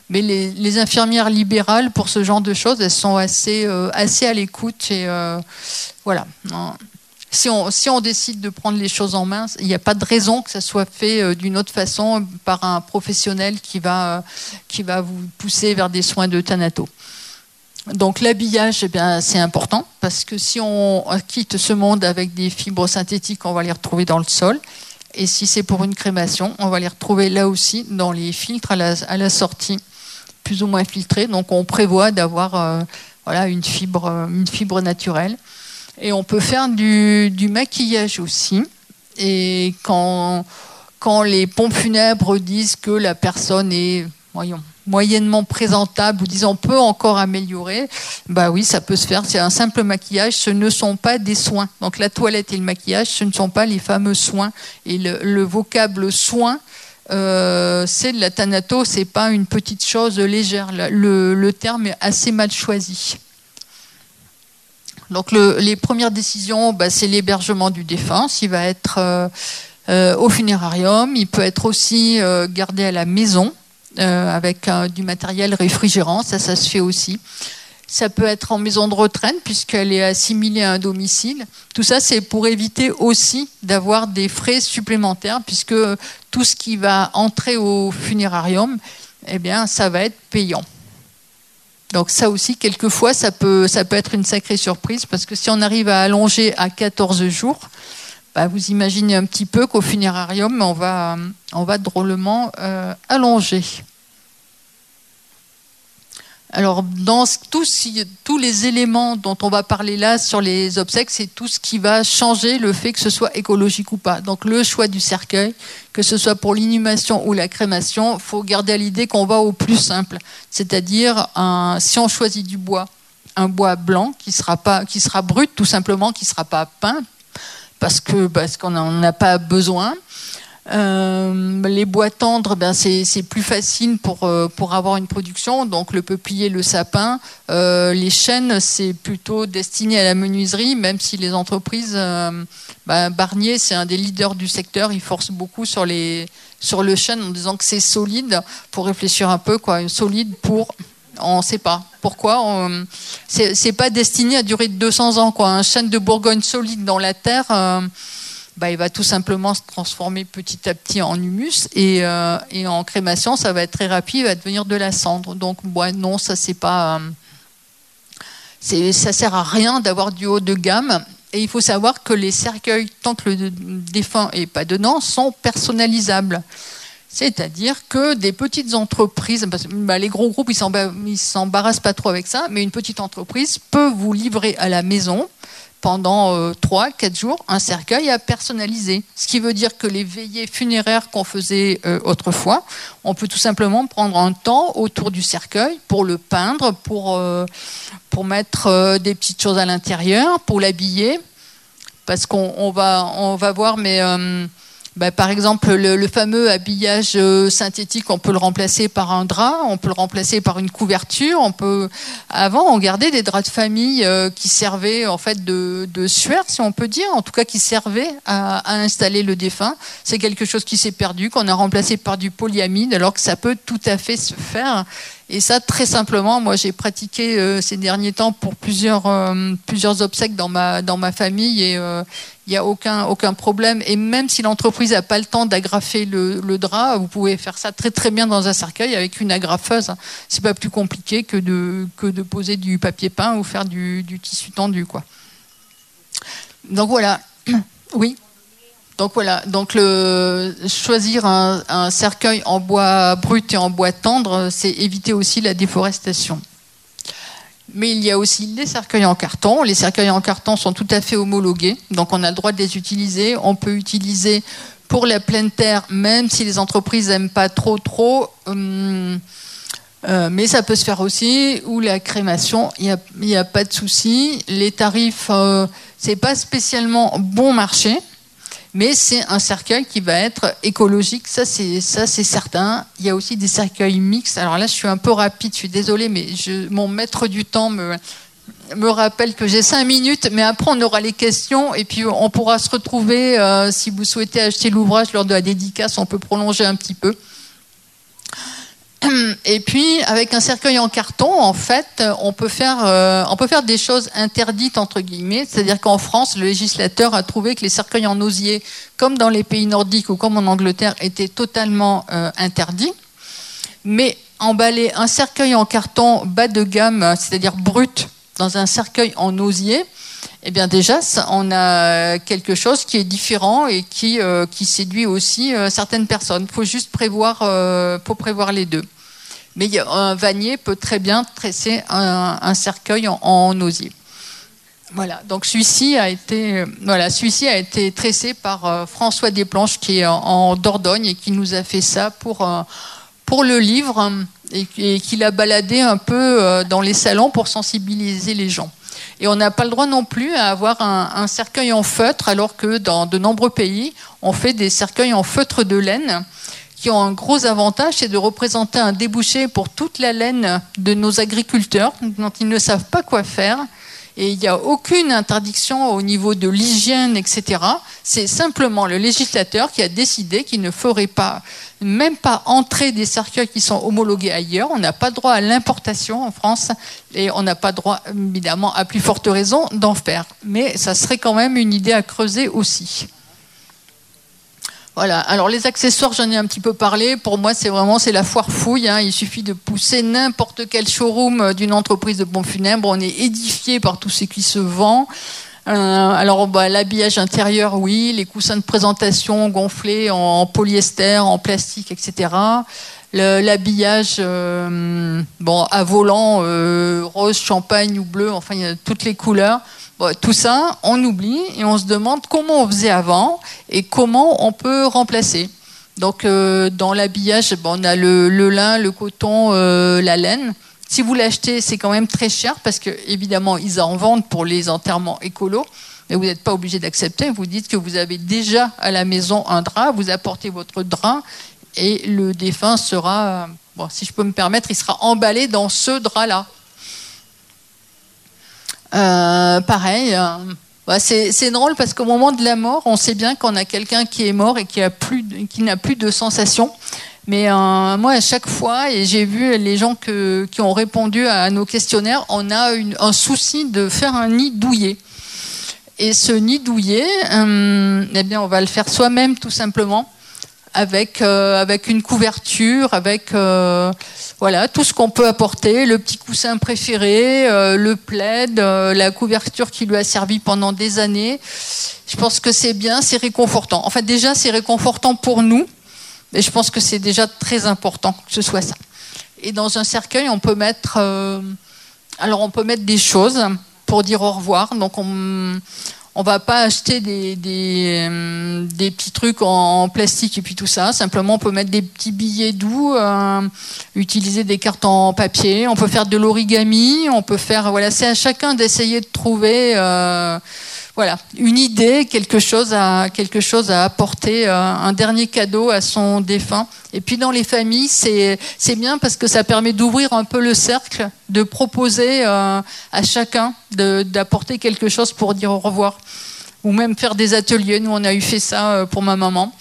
Speaker 2: Mais les, les infirmières libérales, pour ce genre de choses, elles sont assez, euh, assez à l'écoute. Et euh, voilà. Si on, si on décide de prendre les choses en main, il n'y a pas de raison que ça soit fait euh, d'une autre façon par un professionnel qui va, euh, qui va vous pousser vers des soins de thanato. Donc l'habillage, eh bien, c'est important parce que si on quitte ce monde avec des fibres synthétiques, on va les retrouver dans le sol. Et si c'est pour une crémation, on va les retrouver là aussi dans les filtres à la, à la sortie, plus ou moins filtrés. Donc on prévoit d'avoir euh, voilà, une fibre, une fibre naturelle. Et on peut faire du, du maquillage aussi. Et quand, quand les pompes funèbres disent que la personne est, voyons, moyennement présentable ou disons on peut encore améliorer, bah oui, ça peut se faire. C'est un simple maquillage, ce ne sont pas des soins. Donc la toilette et le maquillage, ce ne sont pas les fameux soins. Et le, le vocable soin, euh, c'est de la thanato, c'est pas une petite chose légère. Le, le terme est assez mal choisi. Donc le, les premières décisions, bah, c'est l'hébergement du défunt, s'il va être euh, euh, au funérarium. Il peut être aussi euh, gardé à la maison euh, avec euh, du matériel réfrigérant, ça, ça se fait aussi. Ça peut être en maison de retraite puisqu'elle est assimilée à un domicile. Tout ça, c'est pour éviter aussi d'avoir des frais supplémentaires puisque tout ce qui va entrer au funérarium, eh bien, ça va être payant. Donc ça aussi, quelquefois, ça peut, ça peut être une sacrée surprise parce que si on arrive à allonger à quatorze jours, bah vous imaginez un petit peu qu'au funérarium, on va, on va drôlement euh, allonger. Alors, dans tous, tous les éléments dont on va parler là sur les obsèques, c'est tout ce qui va changer le fait que ce soit écologique ou pas. Donc, le choix du cercueil, que ce soit pour l'inhumation ou la crémation, il faut garder à l'idée qu'on va au plus simple. C'est-à-dire, un, si on choisit du bois, un bois blanc qui sera, pas, qui sera brut, tout simplement, qui ne sera pas peint, parce, que, parce qu'on n'en a pas besoin. Euh, les bois tendres, ben c'est, c'est plus facile pour, euh, pour avoir une production, donc le peuplier, le sapin. Euh, les chênes, c'est plutôt destiné à la menuiserie, même si les entreprises, euh, ben Barnier, c'est un des leaders du secteur, il force beaucoup sur, les, sur le chêne en disant que c'est solide, pour réfléchir un peu, quoi, solide pour... On ne sait pas pourquoi. On, c'est, c'est pas destiné à durer deux cents ans, quoi. Un chêne de Bourgogne solide dans la terre... Euh, Bah, il va tout simplement se transformer petit à petit en humus et, euh, et en crémation, ça va être très rapide, il va devenir de la cendre. Donc, ouais, non, ça c'est pas, euh, c'est, ça sert à rien d'avoir du haut de gamme. Et il faut savoir que les cercueils, tant que le défunt n'est pas dedans, sont personnalisables. C'est-à-dire que des petites entreprises, bah, les gros groupes, ils ne s'embarrassent pas trop avec ça, mais une petite entreprise peut vous livrer à la maison pendant euh, trois, quatre jours, un cercueil à personnaliser. Ce qui veut dire que les veillées funéraires qu'on faisait euh, autrefois, on peut tout simplement prendre un temps autour du cercueil pour le peindre, pour, euh, pour mettre euh, des petites choses à l'intérieur, pour l'habiller. Parce qu'on on va, on va voir, mais... Euh, Bah, par exemple, le, le fameux habillage euh, synthétique, on peut le remplacer par un drap, on peut le remplacer par une couverture. On peut... Avant, on gardait des draps de famille euh, qui servaient en fait de, de suaire, si on peut dire, en tout cas qui servaient à, à installer le défunt. C'est quelque chose qui s'est perdu, qu'on a remplacé par du polyamide, alors que ça peut tout à fait se faire. Et ça, très simplement, moi, j'ai pratiqué euh, ces derniers temps pour plusieurs, euh, plusieurs obsèques dans ma, dans ma famille et euh, il n'y a aucun, aucun problème. Et même si l'entreprise n'a pas le temps d'agrafer le, le drap, vous pouvez faire ça très très bien dans un cercueil avec une agrafeuse. C'est pas plus compliqué que de, que de poser du papier peint ou faire du, du tissu tendu, quoi. Donc voilà. Oui. Donc voilà, donc le, choisir un, un cercueil en bois brut et en bois tendre, c'est éviter aussi la déforestation. Mais il y a aussi les cercueils en carton. Les cercueils en carton sont tout à fait homologués, donc on a le droit de les utiliser. On peut utiliser pour la pleine terre, même si les entreprises n'aiment pas trop trop, hum, euh, mais ça peut se faire aussi. Ou la crémation, il n'y a, a pas de souci. Les tarifs, euh, c'est pas spécialement bon marché. Mais c'est un cercueil qui va être écologique, ça c'est, ça c'est certain. Il y a aussi des cercueils mixtes. Alors là, je suis un peu rapide, je suis désolée, mais je, mon maître du temps me, me rappelle que j'ai cinq minutes, mais après on aura les questions et puis on pourra se retrouver. Euh, si vous souhaitez acheter l'ouvrage lors de la dédicace, on peut prolonger un petit peu. Et puis, avec un cercueil en carton, en fait, on peut faire, euh, on peut faire des choses interdites, entre guillemets. C'est-à-dire qu'en France, le législateur a trouvé que les cercueils en osier, comme dans les pays nordiques ou comme en Angleterre, étaient totalement euh, interdits. Mais emballer un cercueil en carton bas de gamme, c'est-à-dire brut, dans un cercueil en osier, eh bien déjà, on a quelque chose qui est différent et qui, euh, qui séduit aussi euh, certaines personnes. Il faut juste prévoir, euh, faut prévoir les deux. Mais y a, un vannier peut très bien tresser un, un cercueil en, en osier. Voilà. Donc celui-ci a été, voilà, celui-ci a été tressé par euh, François Desplanches, qui est en, en Dordogne et qui nous a fait ça pour euh, pour le livre et, et qui l'a baladé un peu euh, dans les salons pour sensibiliser les gens. Et on n'a pas le droit non plus à avoir un, un cercueil en feutre, alors que dans de nombreux pays, on fait des cercueils en feutre de laine, qui ont un gros avantage, c'est de représenter un débouché pour toute la laine de nos agriculteurs, dont ils ne savent pas quoi faire. Et il n'y a aucune interdiction au niveau de l'hygiène, et cetera. C'est simplement le législateur qui a décidé qu'il ne ferait pas, même pas entrer des cercueils qui sont homologués ailleurs. On n'a pas droit à l'importation en France et on n'a pas droit, évidemment, à plus forte raison, d'en faire. Mais ça serait quand même une idée à creuser aussi. Voilà. Alors les accessoires, j'en ai un petit peu parlé. Pour moi, c'est vraiment c'est la foire fouille. Hein. Il suffit de pousser n'importe quel showroom d'une entreprise de pompes funèbres. On est édifié par tout ce qui se vend. Euh, alors bah, l'habillage intérieur, oui. Les coussins de présentation gonflés en polyester, en plastique, et cetera. Le, l'habillage, euh, bon, à volant, euh, rose, champagne ou bleu. Enfin, il y a toutes les couleurs. Bon, tout ça, on oublie et on se demande comment on faisait avant et comment on peut remplacer. Donc, euh, dans l'habillage, bon, on a le, le lin, le coton, euh, la laine. Si vous l'achetez, c'est quand même très cher parce que, évidemment, ils en vendent pour les enterrements écolos, mais vous n'êtes pas obligé d'accepter. Vous dites que vous avez déjà à la maison un drap, vous apportez votre drap et le défunt sera, bon, si je peux me permettre, il sera emballé dans ce drap-là. Euh, pareil, euh, bah c'est, c'est drôle parce qu'au moment de la mort, on sait bien qu'on a quelqu'un qui est mort et qui, a plus, qui n'a plus de sensations. Mais euh, moi, à chaque fois, et j'ai vu les gens que, qui ont répondu à nos questionnaires, on a une, un souci de faire un nid douillet. Et ce nid douillet, euh, eh bien, on va le faire soi-même tout simplement, avec, euh, avec une couverture, avec... Euh, Voilà, tout ce qu'on peut apporter, le petit coussin préféré, euh, le plaid, euh, la couverture qui lui a servi pendant des années. Je pense que c'est bien, c'est réconfortant. Enfin, déjà, c'est réconfortant pour nous, mais je pense que c'est déjà très important que ce soit ça. Et dans un cercueil, on peut mettre, euh, alors on peut mettre des choses pour dire au revoir. Donc, on... On va pas acheter des, des, des petits trucs en, en plastique et puis tout ça. Simplement, on peut mettre des petits billets doux, euh, utiliser des cartes en papier. On peut faire de l'origami. On peut faire, voilà, c'est à chacun d'essayer de trouver, euh, voilà, une idée, quelque chose à, quelque chose à apporter, euh, un dernier cadeau à son défunt. Et puis dans les familles, c'est, c'est bien parce que ça permet d'ouvrir un peu le cercle, de proposer euh, à chacun de, d'apporter quelque chose pour dire au revoir. Ou même faire des ateliers. Nous, on a eu fait ça pour ma maman.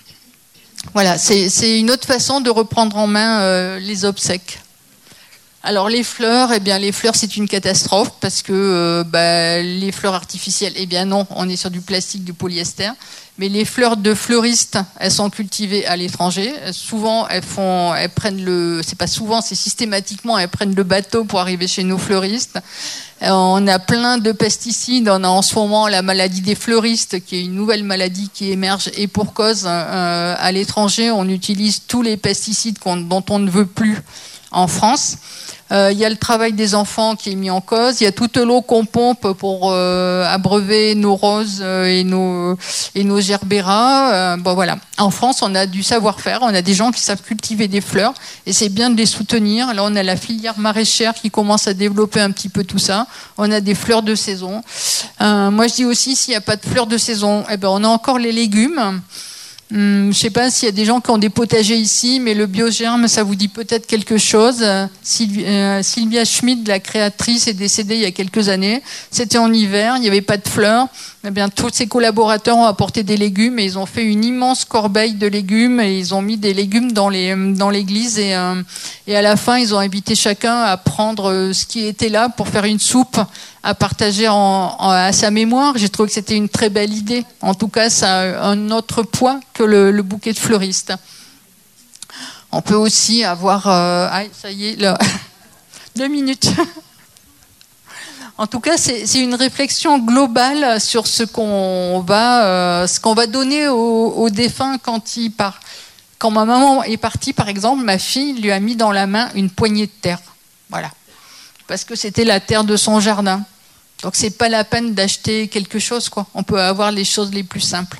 Speaker 2: Voilà, c'est, c'est une autre façon de reprendre en main euh, les obsèques. Alors les fleurs, eh bien les fleurs c'est une catastrophe parce que euh, bah, les fleurs artificielles, eh bien non, on est sur du plastique, du polyester. Mais les fleurs de fleuristes, elles sont cultivées à l'étranger. Souvent, elles font, elles prennent le, c'est pas souvent, c'est systématiquement, elles prennent le bateau pour arriver chez nos fleuristes. On a plein de pesticides. On a en ce moment la maladie des fleuristes, qui est une nouvelle maladie qui émerge. Et pour cause, euh, à l'étranger, on utilise tous les pesticides qu'on, dont on ne veut plus en France. Euh, il y a le travail des enfants qui est mis en cause. Il y a toute l'eau qu'on pompe pour euh, abreuver nos roses euh, et nos et nos gerbéras. Euh, bon voilà. En France, on a du savoir-faire. On a des gens qui savent cultiver des fleurs et c'est bien de les soutenir. Là, on a la filière maraîchère qui commence à développer un petit peu tout ça. On a des fleurs de saison. Euh, moi, je dis aussi, s'il n'y a pas de fleurs de saison, eh ben, on a encore les légumes. Hum, je ne sais pas s'il y a des gens qui ont des potagers ici, mais le biogerme, ça vous dit peut-être quelque chose. Sylvia, euh, Sylvia Schmidt, la créatrice, est décédée il y a quelques années. C'était en hiver, il n'y avait pas de fleurs. Eh bien, tous ses collaborateurs ont apporté des légumes et ils ont fait une immense corbeille de légumes et ils ont mis des légumes dans les dans l'église et euh, et à la fin ils ont invité chacun à prendre ce qui était là pour faire une soupe à partager en, en, à sa mémoire. J'ai trouvé que c'était une très belle idée. En tout cas, ça a un autre poids que le, le bouquet de fleuriste. On peut aussi avoir euh, ah, ça y est là. Deux minutes. En tout cas, c'est, c'est une réflexion globale sur ce qu'on va, euh, ce qu'on va donner aux, aux défunts quand il part. Quand ma maman est partie, par exemple, ma fille lui a mis dans la main une poignée de terre. Voilà. Parce que c'était la terre de son jardin. Donc, c'est pas la peine d'acheter quelque chose, quoi. On peut avoir les choses les plus simples.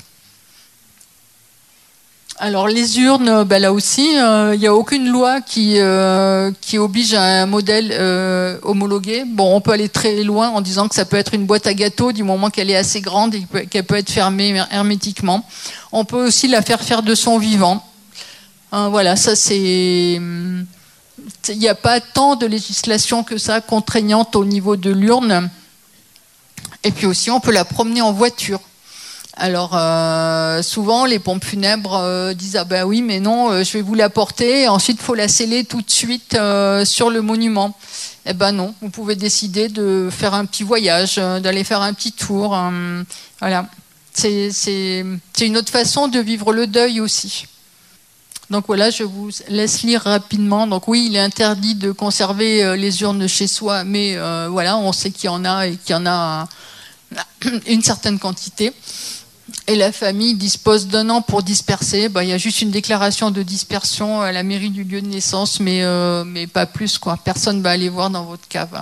Speaker 2: Alors les urnes, ben là aussi, il euh, n'y a aucune loi qui, euh, qui oblige à un modèle euh, homologué. Bon, on peut aller très loin en disant que ça peut être une boîte à gâteaux du moment qu'elle est assez grande et qu'elle peut être fermée hermétiquement. On peut aussi la faire faire de son vivant. Hein, voilà, ça c'est... Il n'y a pas tant de législation que ça, contraignante au niveau de l'urne. Et puis aussi, on peut la promener en voiture. Alors, euh, souvent, les pompes funèbres euh, disent « Ah ben oui, mais non, euh, je vais vous la porter. Ensuite, il faut la sceller tout de suite euh, sur le monument. » Eh ben non, vous pouvez décider de faire un petit voyage, euh, d'aller faire un petit tour. Euh, voilà, c'est, c'est, c'est une autre façon de vivre le deuil aussi. Donc voilà, je vous laisse lire rapidement. Donc oui, il est interdit de conserver euh, les urnes chez soi, mais euh, voilà, on sait qu'il y en a et qu'il y en a une certaine quantité. Et la famille dispose d'un an pour disperser. Ben, il y a juste une déclaration de dispersion à la mairie du lieu de naissance, mais, euh, mais pas plus, quoi. Personne ne va aller voir dans votre cave.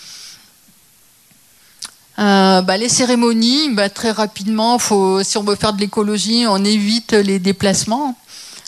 Speaker 2: Euh, ben, les cérémonies, ben, très rapidement, faut, si on veut faire de l'écologie, on évite les déplacements.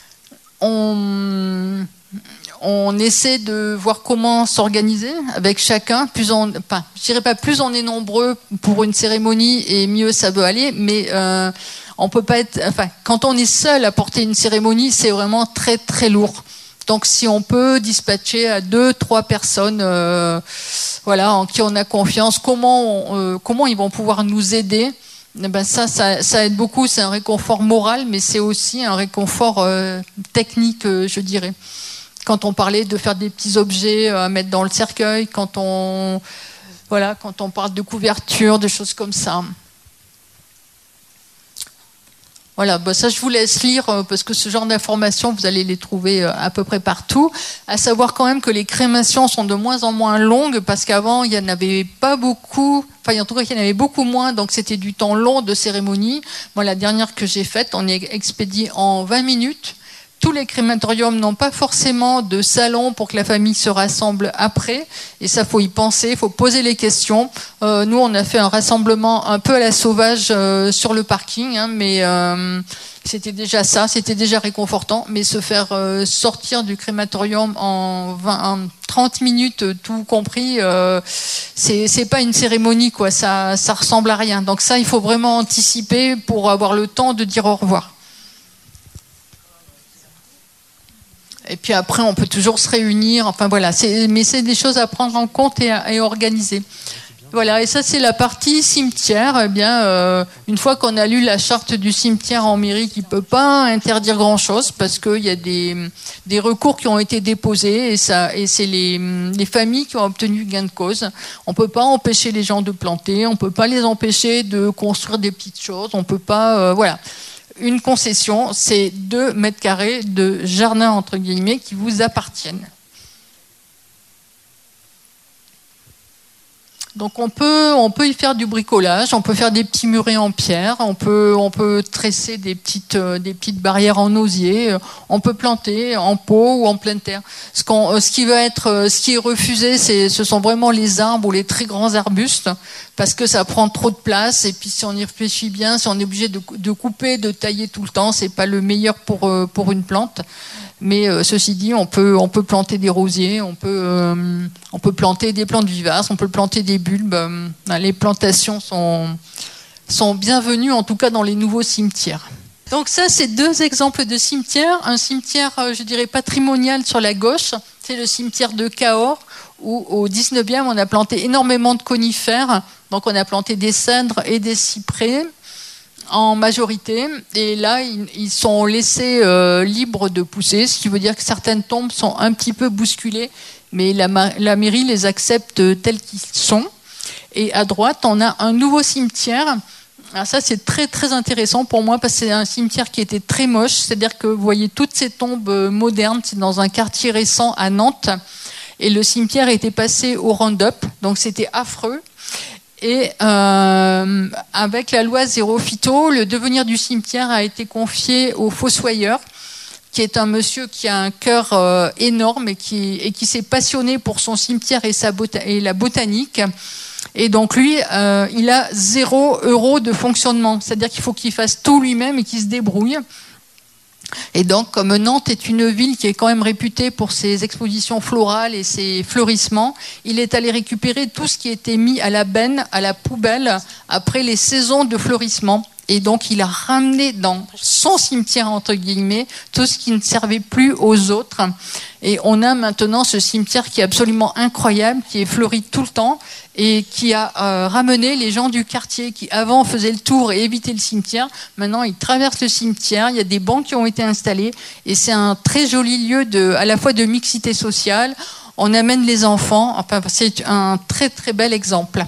Speaker 2: On... On essaie de voir comment s'organiser avec chacun. Plus on, enfin, je dirais pas plus on est nombreux pour une cérémonie et mieux ça peut aller, mais euh, on peut pas être. Enfin, quand on est seul à porter une cérémonie, c'est vraiment très très lourd. Donc, si on peut dispatcher à deux, trois personnes, euh, voilà, en qui on a confiance, comment, on, euh, comment ils vont pouvoir nous aider. Eh ben ça, ça, ça aide beaucoup. C'est un réconfort moral, mais c'est aussi un réconfort euh, technique, euh, je dirais. Quand on parlait de faire des petits objets à mettre dans le cercueil, quand on, voilà, quand on parle de couverture, des choses comme ça. Voilà, bah ça je vous laisse lire parce que ce genre d'informations, vous allez les trouver à peu près partout. À savoir quand même que les crémations sont de moins en moins longues parce qu'avant il n'y en avait pas beaucoup, enfin en tout cas il y en avait beaucoup moins, donc c'était du temps long de cérémonie. Moi la dernière que j'ai faite, on est expédié en vingt minutes. Tous les crématoriums n'ont pas forcément de salon pour que la famille se rassemble après. Et ça, faut y penser, faut poser les questions. Euh, nous, on a fait un rassemblement un peu à la sauvage euh, sur le parking, hein, mais euh, c'était déjà ça, c'était déjà réconfortant. Mais se faire euh, sortir du crématorium en, vingt, en trente minutes, tout compris, euh, c'est, c'est pas une cérémonie, quoi. Ça, ça ressemble à rien. Donc ça, il faut vraiment anticiper pour avoir le temps de dire au revoir. Et puis après, on peut toujours se réunir. Enfin voilà, c'est, mais c'est des choses à prendre en compte et à et organiser. Voilà, et ça c'est la partie cimetière. Eh bien, euh, une fois qu'on a lu la charte du cimetière en mairie, qui peut pas interdire grand-chose parce qu'il y a des, des recours qui ont été déposés et ça, et c'est les, les familles qui ont obtenu gain de cause. On peut pas empêcher les gens de planter, on peut pas les empêcher de construire des petites choses, on peut pas, euh, voilà. Une concession, c'est deux mètres carrés de jardin, entre guillemets, qui vous appartiennent. Donc on peut, on peut y faire du bricolage, on peut faire des petits murets en pierre, on peut, on peut tresser des petites, euh, des petites barrières en osier, on peut planter en pot ou en pleine terre. Ce, qu'on, ce qui va être, ce qui est refusé, c'est, ce sont vraiment les arbres ou les très grands arbustes, parce que ça prend trop de place. Et puis si on y réfléchit bien, si on est obligé de, de couper, de tailler tout le temps, c'est pas le meilleur pour, pour une plante. Mais euh, ceci dit, on peut, on peut planter des rosiers, on peut, euh, on peut planter des plantes vivaces, on peut planter des bulbes. Euh, les plantations sont, sont bienvenues, en tout cas dans les nouveaux cimetières. Donc ça, c'est deux exemples de cimetières. Un cimetière, je dirais, patrimonial sur la gauche, c'est le cimetière de Cahors, où au dix-neuvième, on a planté énormément de conifères. Donc on a planté des cèdres et des cyprès en majorité. Et là, ils sont laissés euh, libres de pousser, ce qui veut dire que certaines tombes sont un petit peu bousculées, mais la, la mairie les accepte tels qu'ils sont. Et à droite, on a un nouveau cimetière. Alors ça, c'est très très intéressant pour moi parce que c'est un cimetière qui était très moche. C'est-à-dire que vous voyez toutes ces tombes modernes, c'est dans un quartier récent à Nantes. Et le cimetière était passé au Roundup, donc c'était affreux. Et euh, avec la loi zéro phyto, le devenir du cimetière a été confié au fossoyeur, qui est un monsieur qui a un cœur euh, énorme et qui, et qui s'est passionné pour son cimetière et, sa bota- et la botanique. Et donc lui, euh, il a zéro euro de fonctionnement. C'est-à-dire qu'il faut qu'il fasse tout lui-même et qu'il se débrouille. Et donc, comme Nantes est une ville qui est quand même réputée pour ses expositions florales et ses fleurissements, il est allé récupérer tout ce qui était mis à la benne, à la poubelle, après les saisons de fleurissement. Et donc, il a ramené dans son cimetière, entre guillemets, tout ce qui ne servait plus aux autres. Et on a maintenant ce cimetière qui est absolument incroyable, qui est fleuri tout le temps et qui a euh, ramené les gens du quartier qui, avant, faisaient le tour et évitaient le cimetière. Maintenant, ils traversent le cimetière. Il y a des bancs qui ont été installés. Et c'est un très joli lieu de, à la fois de mixité sociale. On amène les enfants. Enfin, c'est un très, très bel exemple.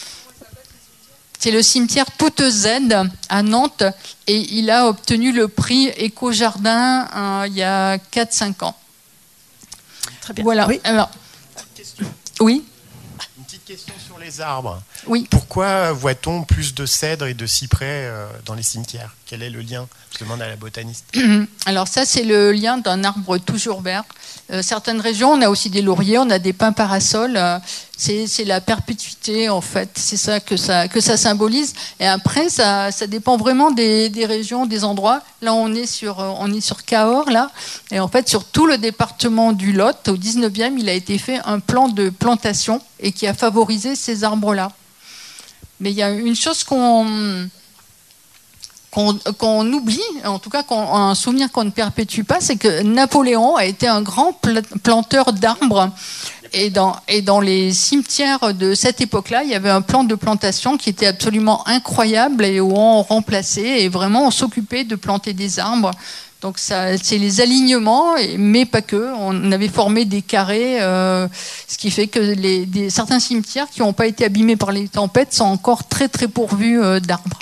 Speaker 2: C'est le cimetière Toute Z à Nantes et il a obtenu le prix Éco-Jardin euh, il y a quatre cinq ans.
Speaker 1: Très bien.
Speaker 2: Voilà.
Speaker 1: Oui.
Speaker 2: Alors,
Speaker 3: Question.
Speaker 2: oui.
Speaker 3: Une petite question sur les arbres.
Speaker 2: Oui.
Speaker 3: Pourquoi voit-on plus de cèdres et de cyprès euh, dans les cimetières? Quel est le lien? Je demande à la botaniste.
Speaker 2: Alors ça, c'est le lien d'un arbre toujours vert. Euh, certaines régions, on a aussi des lauriers, on a des pins parasols. Euh, c'est, c'est la perpétuité, en fait. C'est ça que ça, que ça symbolise. Et après, ça, ça dépend vraiment des, des régions, des endroits. Là, on est sur, on est sur Cahors, là. Et en fait, sur tout le département du Lot, au dix-neuvième, il a été fait un plan de plantation et qui a favorisé ces arbres-là. Mais il y a une chose qu'on... Qu'on, qu'on oublie, en tout cas qu'on, un souvenir qu'on ne perpétue pas, c'est que Napoléon a été un grand planteur d'arbres. Et dans, et dans les cimetières de cette époque-là, il y avait un plan de plantation qui était absolument incroyable et où on remplaçait et vraiment on s'occupait de planter des arbres. Donc ça, c'est les alignements, mais pas que. On avait formé des carrés, euh, ce qui fait que les, des, certains cimetières qui n'ont pas été abîmés par les tempêtes sont encore très très pourvus euh, d'arbres.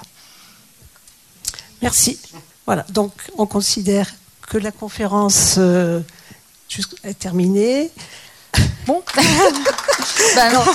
Speaker 1: Merci. Voilà, donc on considère que la conférence euh, est terminée.
Speaker 2: Bon. ben non.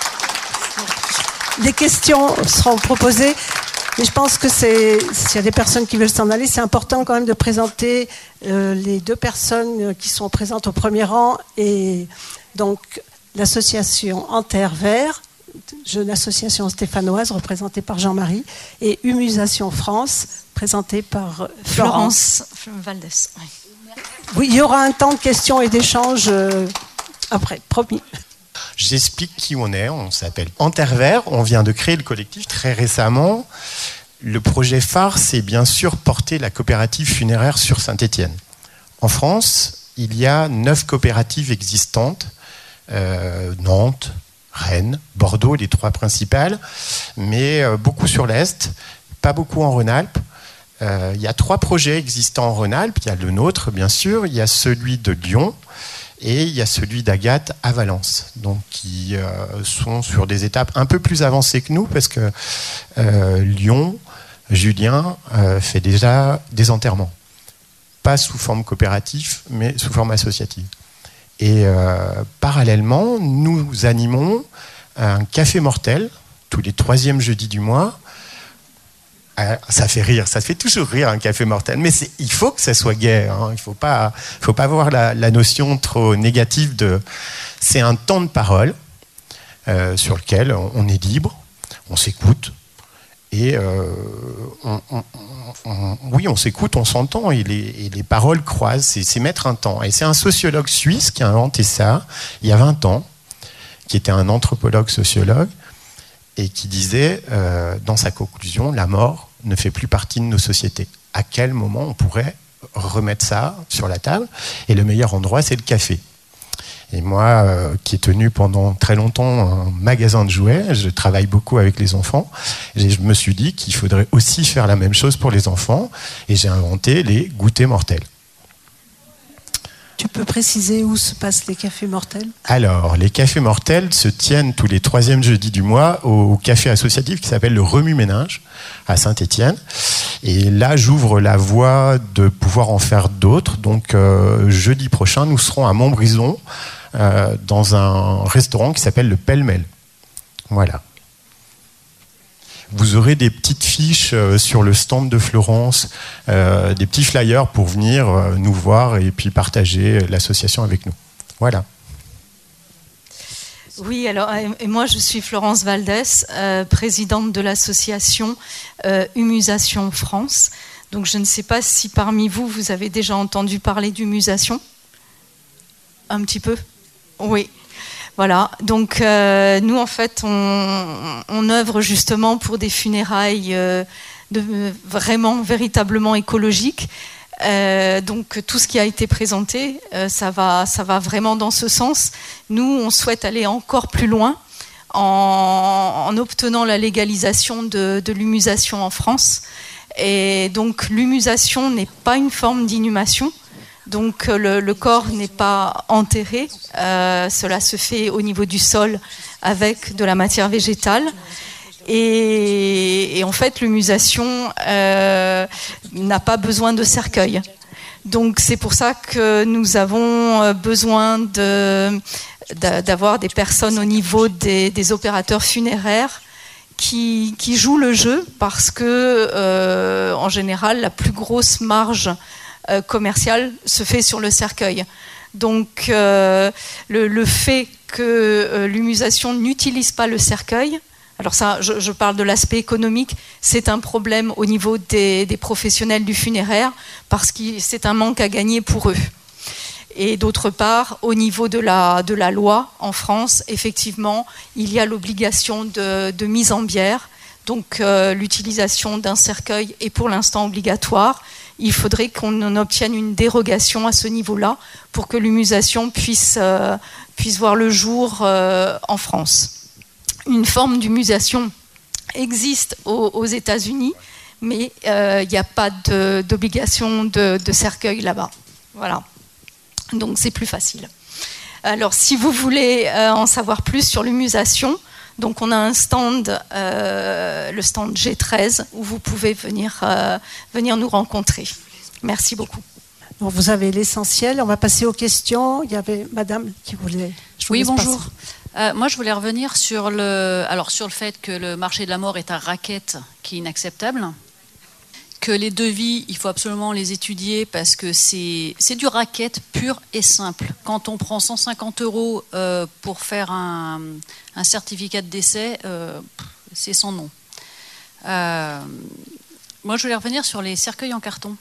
Speaker 1: Des questions seront proposées, mais je pense que c'est, s'il y a des personnes qui veulent s'en aller, c'est important quand même de présenter euh, les deux personnes qui sont présentes au premier rang, et donc l'association Enterre Vert, jeune association stéphanoise représentée par Jean-Marie, et Humusation France, présentée par Florence,
Speaker 4: Florence Valdès. Oui.
Speaker 1: Oui, il y aura un temps de questions et d'échanges euh, après, promis.
Speaker 3: J'explique qui on est. On s'appelle Enterre Vert. On vient de créer le collectif très récemment. Le projet phare, c'est bien sûr porter la coopérative funéraire sur Saint-Étienne. En France, il y a neuf coopératives existantes. Euh, Nantes, Rennes, Bordeaux, les trois principales, mais euh, beaucoup sur l'Est, pas beaucoup en Rhône-Alpes. Euh, il y a trois projets existants en Rhône-Alpes. Il y a le nôtre, bien sûr, il y a celui de Lyon et il y a celui d'Agathe à Valence, donc qui euh, sont sur des étapes un peu plus avancées que nous, parce que euh, Lyon, Julien euh, fait déjà des enterrements, pas sous forme coopérative, mais sous forme associative. Et euh, parallèlement, nous animons un café mortel tous les troisièmes jeudis du mois. Euh, ça fait rire, ça fait toujours rire un café mortel, mais c'est, il faut que ça soit gai. Hein. Il ne faut pas, faut pas avoir la, la notion trop négative de. C'est un temps de parole euh, sur lequel on, on est libre, on s'écoute. Et euh, on, on, on, oui, on s'écoute, on s'entend, et les, et les paroles croisent, c'est, c'est mettre un temps. Et c'est un sociologue suisse qui a inventé ça, il y a vingt ans, qui était un anthropologue sociologue, et qui disait, euh, dans sa conclusion, la mort ne fait plus partie de nos sociétés. à quel moment on pourrait remettre ça sur la table. Et le meilleur endroit, c'est le café. Et moi, euh, qui ai tenu pendant très longtemps un magasin de jouets, je travaille beaucoup avec les enfants, et je me suis dit qu'il faudrait aussi faire la même chose pour les enfants, et j'ai inventé les goûters mortels.
Speaker 1: Tu peux préciser où se passent les cafés mortels ?
Speaker 3: Alors, les cafés mortels se tiennent tous les troisièmes jeudis du mois au café associatif qui s'appelle le Remue-Ménage à Saint-Étienne. Et là, j'ouvre la voie de pouvoir en faire d'autres. Donc, euh, jeudi prochain, nous serons à Montbrison euh, dans un restaurant qui s'appelle le Pêle-Mêle. Voilà. Vous aurez des petites fiches euh, sur le stand de Florence, euh, des petits flyers pour venir euh, nous voir et puis partager l'association avec nous. Voilà.
Speaker 4: Oui, alors, et moi je suis Florence Valdès, euh, présidente de l'association euh, Humusation France. Donc je ne sais pas si parmi vous, vous avez déjà entendu parler d'humusation. Un petit peu ? Oui. Voilà, donc euh, nous en fait on, on œuvre justement pour des funérailles euh, de, vraiment véritablement écologiques. Euh, donc tout ce qui a été présenté, euh, ça va, ça va vraiment dans ce sens. Nous, on souhaite aller encore plus loin en, en obtenant la légalisation de, de l'humusation en France. Et donc l'humusation n'est pas une forme d'inhumation. Donc le, le corps n'est pas enterré, euh, cela se fait au niveau du sol avec de la matière végétale. Et, et en fait, l'humusation euh, n'a pas besoin de cercueil. Donc c'est pour ça que nous avons besoin de, d'avoir des personnes au niveau des, des opérateurs funéraires qui, qui jouent le jeu, parce que euh, en général, la plus grosse marge Euh, commercial se fait sur le cercueil. Donc euh, le, le fait que euh, l'humusation n'utilise pas le cercueil, alors ça je, je parle de l'aspect économique, c'est un problème au niveau des, des professionnels du funéraire, parce que c'est un manque à gagner pour eux. Et d'autre part, au niveau de la, de la loi en France, effectivement, il y a l'obligation de, de mise en bière. Donc euh, l'utilisation d'un cercueil est pour l'instant obligatoire. Il faudrait qu'on obtienne une dérogation à ce niveau-là pour que l'humusation puisse, euh, puisse voir le jour euh, en France. Une forme d'humusation existe aux, aux États-Unis, mais il euh, n'y a pas de, d'obligation de, de cercueil là-bas. Voilà. Donc c'est plus facile. Alors si vous voulez euh, en savoir plus sur l'humusation, donc on a un stand, euh, le stand G treize, où vous pouvez venir, euh, venir nous rencontrer. Merci beaucoup.
Speaker 1: Donc vous avez l'essentiel. On va passer aux questions. Il y avait Madame qui voulait.
Speaker 5: Oui, bonjour. Euh, moi, je voulais revenir sur le, alors sur le fait que le marché de la mort est un racket qui est inacceptable, que les devis, il faut absolument les étudier parce que c'est, c'est du racket pur et simple. Quand on prend cent cinquante euros euh, pour faire un, un certificat de décès, euh, c'est sans nom. Euh, moi, je voulais revenir sur les cercueils en carton.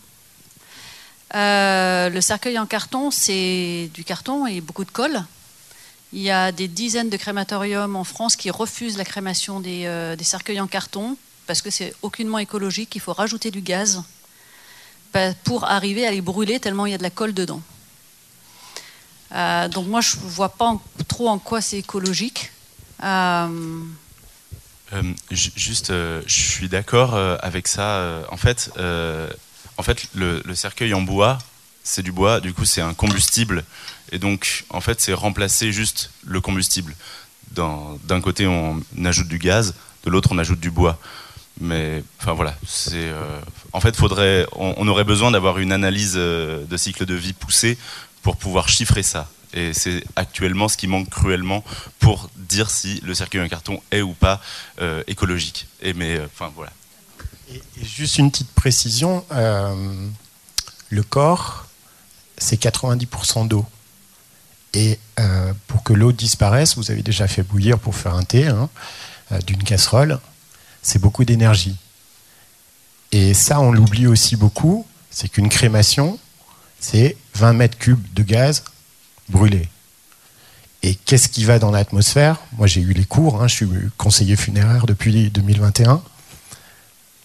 Speaker 5: Euh, le cercueil en carton, c'est du carton et beaucoup de colle. Il y a des dizaines de crématoriums en France qui refusent la crémation des, euh, des cercueils en carton, parce que c'est aucunement écologique, il faut rajouter du gaz pour arriver à les brûler tellement il y a de la colle dedans. Euh, donc moi je ne vois pas en, trop en quoi c'est écologique. Euh...
Speaker 6: Euh, juste, euh, je suis d'accord euh, avec ça. Euh, en fait, euh, en fait le, le cercueil en bois, c'est du bois, du coup c'est un combustible. Et donc en fait c'est remplacer juste le combustible. Dans, d'un côté on ajoute du gaz, de l'autre on ajoute du bois. Mais enfin voilà, c'est euh, en fait faudrait, on, on aurait besoin d'avoir une analyse euh, de cycle de vie poussée pour pouvoir chiffrer ça. Et c'est actuellement ce qui manque cruellement pour dire si le cercueil en carton est ou pas euh, écologique. Et mais enfin euh, voilà.
Speaker 3: Et, et juste une petite précision, euh, le corps c'est quatre-vingt-dix pour cent d'eau. Et euh, pour que l'eau disparaisse, vous avez déjà fait bouillir pour faire un thé hein, euh, d'une casserole. C'est beaucoup d'énergie. Et ça, on l'oublie aussi beaucoup, c'est qu'une crémation, c'est vingt mètres cubes de gaz brûlé. Et qu'est-ce qui va dans l'atmosphère ? Moi, j'ai eu les cours, hein, je suis conseiller funéraire depuis deux mille vingt et un.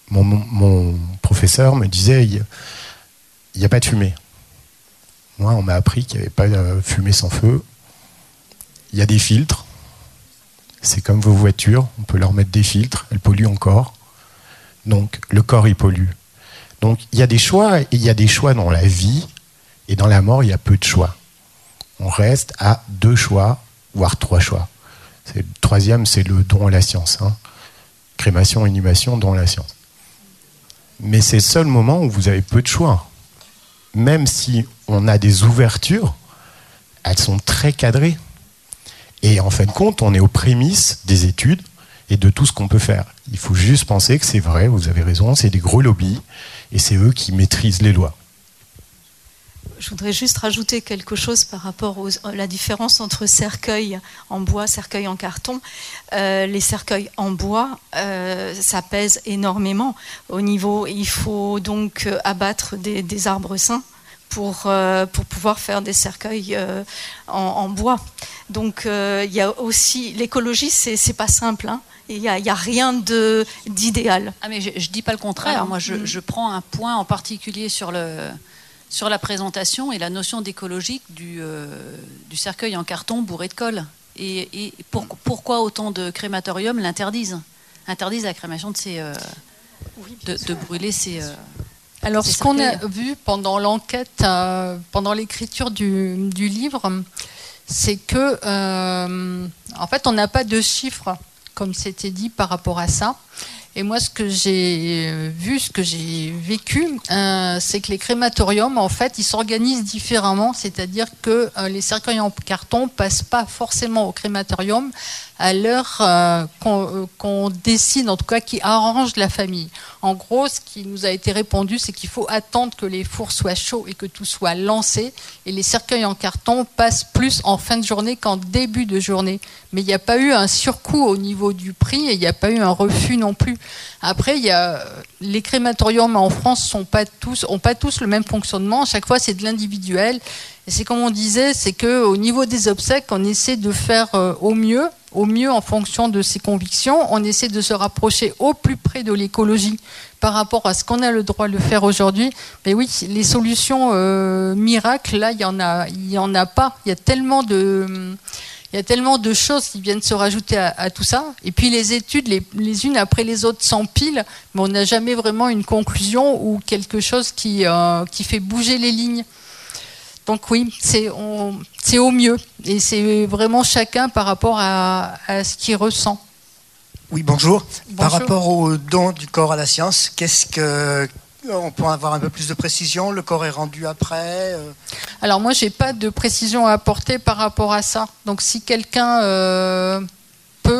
Speaker 3: mon, mon professeur me disait, il n'y a pas de fumée. Moi, on m'a appris qu'il n'y avait pas de fumée sans feu. Il y a des filtres. C'est comme vos voitures, on peut leur mettre des filtres, elles polluent encore. Donc, le corps, il pollue. Donc, il y a des choix, et il y a des choix dans la vie, et dans la mort, il y a peu de choix. On reste à deux choix, voire trois choix. C'est, le troisième, c'est le don à la science. Hein. Crémation, inhumation, don à la science. Mais c'est le seul moment où vous avez peu de choix. Même si on a des ouvertures, elles sont très cadrées. Et en fin de compte, on est aux prémices des études et de tout ce qu'on peut faire. Il faut juste penser que c'est vrai, vous avez raison, c'est des gros lobbies et c'est eux qui maîtrisent les lois.
Speaker 4: Je voudrais juste rajouter quelque chose par rapport aux, à la différence entre cercueil en bois, cercueil en carton. Euh, les cercueils en bois, euh, ça pèse énormément. Au niveau, il faut donc abattre des, des arbres sains pour, euh, pour pouvoir faire des cercueils euh, en, en bois. Donc euh, il y a aussi l'écologie, c'est, c'est pas simple. Hein. Il n'y a, a rien de, d'idéal.
Speaker 5: Ah mais je ne dis pas le contraire.
Speaker 4: Alors,
Speaker 5: Moi, je, je prends un point en particulier sur le... sur la présentation et la notion d'écologique du, euh, du cercueil en carton bourré de colle. Et, et pour, pourquoi autant de crématoriums l'interdisent Interdisent la crémation de ces... Euh, oui, de, de brûler ces... Euh,
Speaker 2: Alors,
Speaker 5: ces
Speaker 2: ce qu'on a
Speaker 5: cercueils.
Speaker 2: vu pendant l'enquête, euh, pendant l'écriture du, du livre, c'est que, euh, en fait, on n'a pas de chiffres, comme c'était dit, par rapport à ça. Et moi, ce que j'ai vu, ce que j'ai vécu, euh, c'est que les crématoriums, en fait, ils s'organisent différemment. C'est-à-dire que euh, les cercueils en carton passent pas forcément au crématorium à l'heure euh, qu'on, euh, qu'on décide, en tout cas, qui arrange la famille. En gros, ce qui nous a été répondu, c'est qu'il faut attendre que les fours soient chauds et que tout soit lancé. Et les cercueils en carton passent plus en fin de journée qu'en début de journée. Mais il n'y a pas eu un surcoût au niveau du prix et il n'y a pas eu un refus non plus. Après, il y a, les crématoriums en France sont pas tous, ont pas tous le même fonctionnement. À chaque fois, c'est de l'individuel. Et c'est comme on disait, c'est qu'au niveau des obsèques, on essaie de faire euh, au mieux, au mieux en fonction de ses convictions. On essaie de se rapprocher au plus près de l'écologie par rapport à ce qu'on a le droit de le faire aujourd'hui. Mais oui, les solutions euh, miracles, là, il y en a, il y en a pas. Il y a tellement de... Il y a tellement de choses qui viennent se rajouter à, à tout ça. Et puis les études, les, les unes après les autres s'empilent, mais on n'a jamais vraiment une conclusion ou quelque chose qui, euh, qui fait bouger les lignes. Donc oui, c'est, on, c'est au mieux. Et c'est vraiment chacun par rapport à, à ce qu'il ressent.
Speaker 7: Oui, bonjour.
Speaker 2: Bonjour.
Speaker 7: Par rapport au don du corps à la science, qu'est-ce que... On peut avoir un peu plus de précision. Le corps est rendu après. Euh...
Speaker 2: Alors moi, j'ai pas de précision à apporter par rapport à ça. Donc si quelqu'un euh, peut.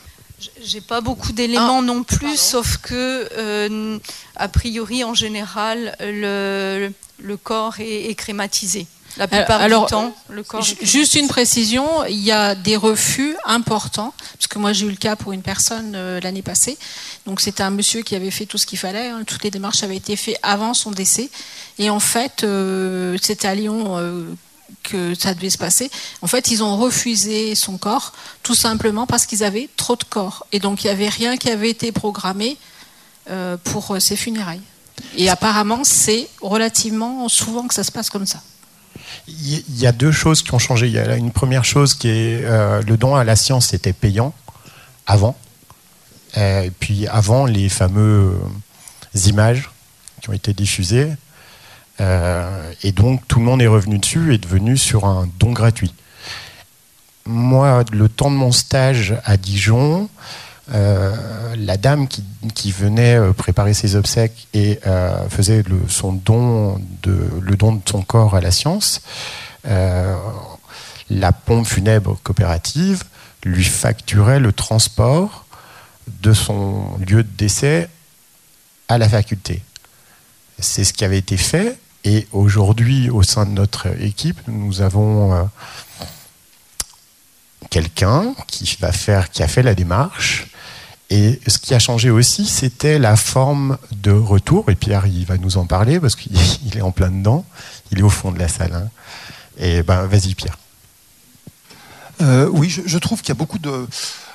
Speaker 4: J'ai pas beaucoup d'éléments
Speaker 2: ah,
Speaker 4: non plus,
Speaker 2: pardon.
Speaker 4: sauf que euh, a priori, en général, le, le corps est, est crématisé. La plupart
Speaker 8: Alors,
Speaker 4: du temps, le corps. Est
Speaker 8: juste une précision, il y a des refus importants, parce que moi j'ai eu le cas pour une personne euh, l'année passée. Donc c'était un monsieur qui avait fait tout ce qu'il fallait, hein, toutes les démarches avaient été faites avant son décès, et en fait euh, c'était à Lyon euh, que ça devait se passer. En fait, ils ont refusé son corps, tout simplement parce qu'ils avaient trop de corps, et donc il n'y avait rien qui avait été programmé euh, pour euh, ses funérailles. Et apparemment, c'est relativement souvent que ça se passe comme ça.
Speaker 3: Il y a deux choses qui ont changé. Il y a une première chose qui est euh, le don à la science était payant avant. Euh, et puis avant les fameuses images qui ont été diffusées. Euh, et donc tout le monde est revenu dessus et est devenu sur un don gratuit. Moi, le temps de mon stage à Dijon, euh, la dame qui, qui venait préparer ses obsèques et euh, faisait le, son don de, le don de son corps à la science, euh, la pompe funèbre coopérative lui facturait le transport de son lieu de décès à la faculté. C'est ce qui avait été fait, et aujourd'hui, au sein de notre équipe, nous avons euh, quelqu'un qui va faire, qui a fait la démarche. Et ce qui a changé aussi, c'était la forme de retour. Et Pierre, il va nous en parler parce qu'il est en plein dedans. Il est au fond de la salle. Hein. Et ben, vas-y, Pierre.
Speaker 9: Euh, oui, je, je trouve qu'il y a beaucoup de,